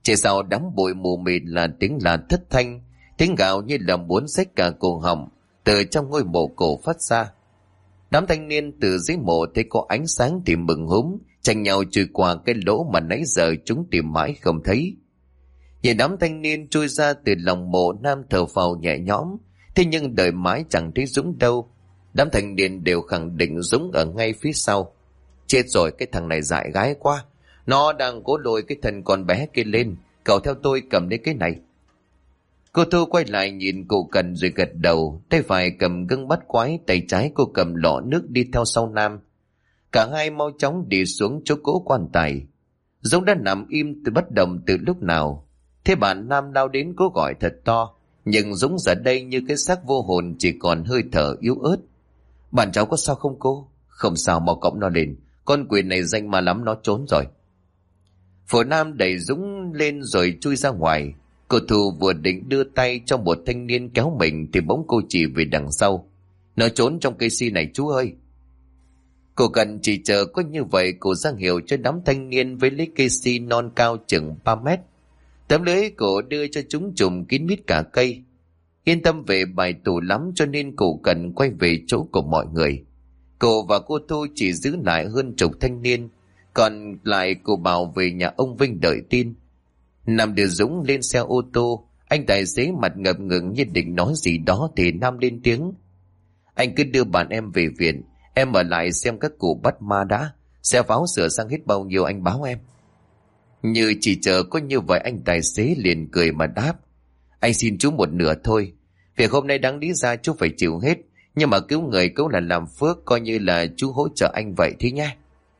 Chỉ sau đám bụi mù mịt là tiếng là thất thanh, tiếng gào như là muốn xách cả cổ họng từ trong ngôi mộ cổ phát ra. Đám thanh niên từ dưới mộ thấy có ánh sáng thì mừng húm, tranh nhau chui qua cái lỗ mà nãy giờ chúng tìm mãi không thấy. Nhìn đám thanh niên trôi ra từ lòng mộ, Nam thở phào nhẹ nhõm. Thế nhưng đợi mãi chẳng thấy Dũng đâu. Đám thanh niên đều khẳng định Dũng ở ngay phía sau. Chết rồi, cái thằng này dại gái quá. Nó đang cố lôi cái thân con bé kia lên. Cậu theo tôi cầm lấy cái này. Cô Thu quay lại nhìn cụ Cần rồi gật đầu. Tay phải cầm gương bắt quái, tay trái cô cầm lọ nước đi theo sau Nam. Cả hai mau chóng đi xuống chỗ cỗ quan tài. Dũng đã nằm im từ bất động từ lúc nào. Thế bạn Nam lao đến cố gọi thật to, nhưng Dũng giờ đây như cái xác vô hồn, chỉ còn hơi thở yếu ớt. Bạn cháu có sao không cô? Không sao, mau cõng nó lên, con quỷ này danh mà lắm, nó trốn rồi. Phổ Nam đẩy Dũng lên rồi chui ra ngoài. Cô Thu vừa định đưa tay cho một thanh niên kéo mình thì bỗng cô chỉ về đằng sau. Nó trốn trong cây si này chú ơi. Cô Cần chỉ chờ có như vậy cô ra hiệu cho đám thanh niên với lấy cây si non cao chừng 3 mét. Tấm lưới cổ đưa cho chúng trùm kín mít cả cây. Yên tâm về bài tù lắm cho nên cô Cần quay về chỗ của mọi người. Cô và cô Thu chỉ giữ lại hơn chục thanh niên, còn lại cô bảo về nhà ông Vinh đợi tin. Nam đưa Dũng lên xe ô tô. Anh tài xế mặt ngập ngừng như định nói gì đó thì Nam lên tiếng. Anh cứ đưa bạn em về viện, em ở lại xem các cụ bắt ma đã. Xe pháo sửa sang hết bao nhiêu anh báo em. Như chỉ chờ có như vậy, anh tài xế liền cười mà đáp. Anh xin chú một nửa thôi. Việc hôm nay đáng lý ra chú phải chịu hết, nhưng mà cứu người cứu là làm phước, coi như là chú hỗ trợ anh vậy thế nhé.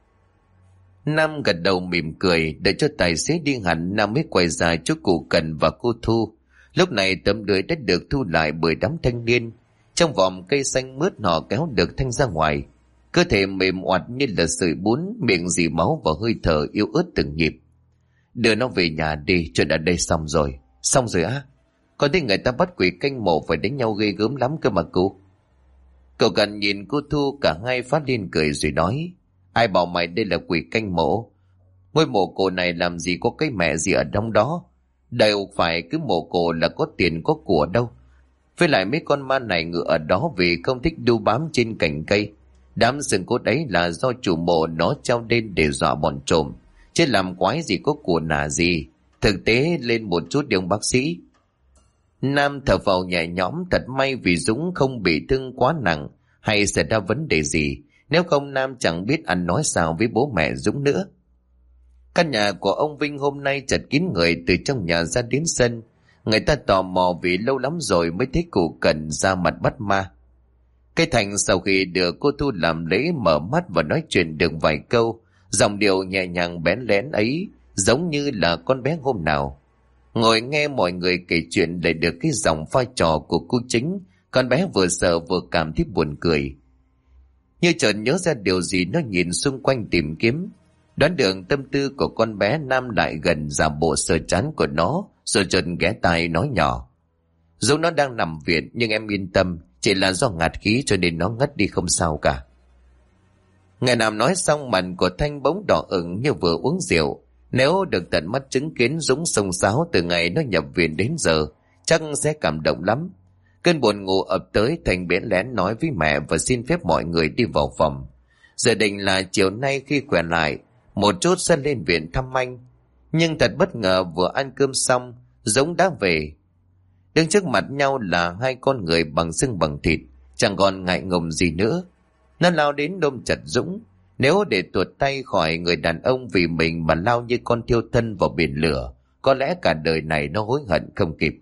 Nam gật đầu mỉm cười. Đợi cho tài xế đi hẳn, Nam mới quay ra chỗ cụ Cần và cô Thu. Lúc này tấm lưới đã được thu lại bởi đám thanh niên. Trong vòng cây xanh mướt họ kéo được Thanh ra ngoài. Cơ thể mềm oặt như là sợi bún, miệng dì máu và hơi thở yếu ớt từng nhịp. Đưa nó về nhà đi, chuyện ở đây xong rồi. Xong rồi á? Còn thấy người ta bắt quỷ canh mộ phải đánh nhau ghê gớm lắm cơ mà cô. Cậu Cần nhìn cô Thu, cả hai phát lên cười rồi nói. Ai bảo mày đây là quỷ canh mộ? Ngôi mộ cổ này làm gì có cái mẹ gì ở trong đó. Đâu phải cứ mộ cổ là có tiền có của đâu. Với lại mấy con ma này ngựa ở đó vì không thích đu bám trên cành cây. Đám xương cốt ấy là do chủ mộ nó treo lên để dọa bọn trộm, chứ làm quái gì có của nà gì. Thực tế lên một chút đi ông bác sĩ. Nam thở phào nhẹ nhõm. Thật may vì Dũng không bị thương quá nặng hay xảy ra vấn đề gì, nếu không Nam chẳng biết ăn nói sao với bố mẹ Dũng nữa. Căn nhà của ông Vinh hôm nay chật kín người từ trong nhà ra đến sân. Người ta tò mò vì lâu lắm rồi mới thấy cụ Cần ra mặt bắt ma. Cây Thành sau khi được cô Thu làm lễ mở mắt và nói chuyện được vài câu, giọng điệu nhẹ nhàng bén lén ấy giống như là con bé hôm nào. Ngồi nghe mọi người kể chuyện lại được cái giọng pha trò của cô chính, con bé vừa sợ vừa cảm thấy buồn cười. Như chợt nhớ ra điều gì, nó nhìn xung quanh tìm kiếm. Đoán được tâm tư của con bé, Nam lại gần giả bộ sờ trán của nó rồi chợt ghé tai nói nhỏ. Dù nó đang nằm viện nhưng em yên tâm, chỉ là do ngạt khí cho nên nó ngất đi, không sao cả. Ngày Nam nói xong mặt của Thanh bỗng đỏ ửng như vừa uống rượu. Nếu được tận mắt chứng kiến Dũng xông xáo từ ngày nó nhập viện đến giờ, chắc sẽ cảm động lắm. Cơn buồn ngủ ập tới, Thành bẽn lén nói với mẹ và xin phép mọi người đi vào phòng. Dự định là chiều nay khi khỏe lại một chút sẽ lên viện thăm anh. Nhưng thật bất ngờ, vừa ăn cơm xong Dũng đã về. Đứng trước mặt nhau là hai con người bằng xương bằng thịt, chẳng còn ngại ngùng gì nữa. Nó lao đến ôm chặt Dũng. Nếu để tuột tay khỏi người đàn ông vì mình mà lao như con thiêu thân vào biển lửa, có lẽ cả đời này nó hối hận không kịp.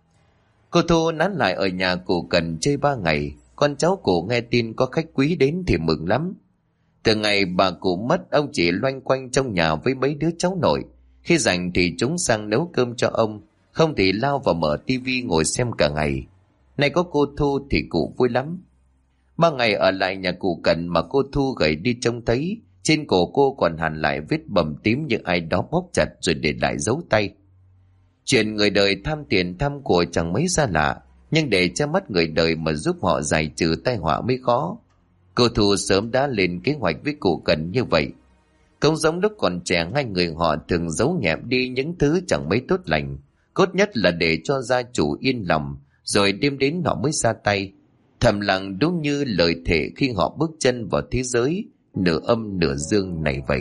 Cô Thu nán lại ở nhà cụ Cần chơi 3 ngày. Con cháu cụ nghe tin có khách quý đến thì mừng lắm. Từ ngày bà cụ mất, ông chỉ loanh quanh trong nhà với mấy đứa cháu nội. Khi rảnh thì chúng sang nấu cơm cho ông, không thì lao vào mở tivi ngồi xem cả ngày. Nay có cô Thu thì cụ vui lắm. 3 ngày ở lại nhà cụ Cần mà cô Thu gầy đi trông thấy. Trên cổ cô còn hằn lại vết bầm tím như ai đó bóp chặt rồi để lại dấu tay. Chuyện người đời tham tiền tham của chẳng mấy xa lạ, nhưng để che mắt người đời mà giúp họ giải trừ tai họa mới khó. Cô Thu sớm đã lên kế hoạch với cụ Cần như vậy. Không giống lúc còn trẻ, hai người họ thường giấu nhẹm đi những thứ chẳng mấy tốt lành, cốt nhất là để cho gia chủ yên lòng, rồi đêm đến họ mới ra tay. Thầm lặng đúng như lời thề khi họ bước chân vào thế giới nửa âm nửa dương này vậy.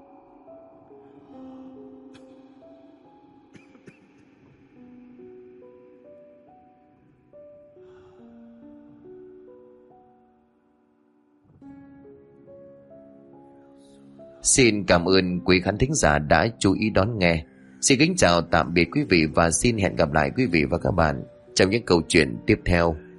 Xin cảm ơn quý khán thính giả đã chú ý đón nghe. Xin kính chào tạm biệt quý vị và xin hẹn gặp lại quý vị và các bạn trong những câu chuyện tiếp theo.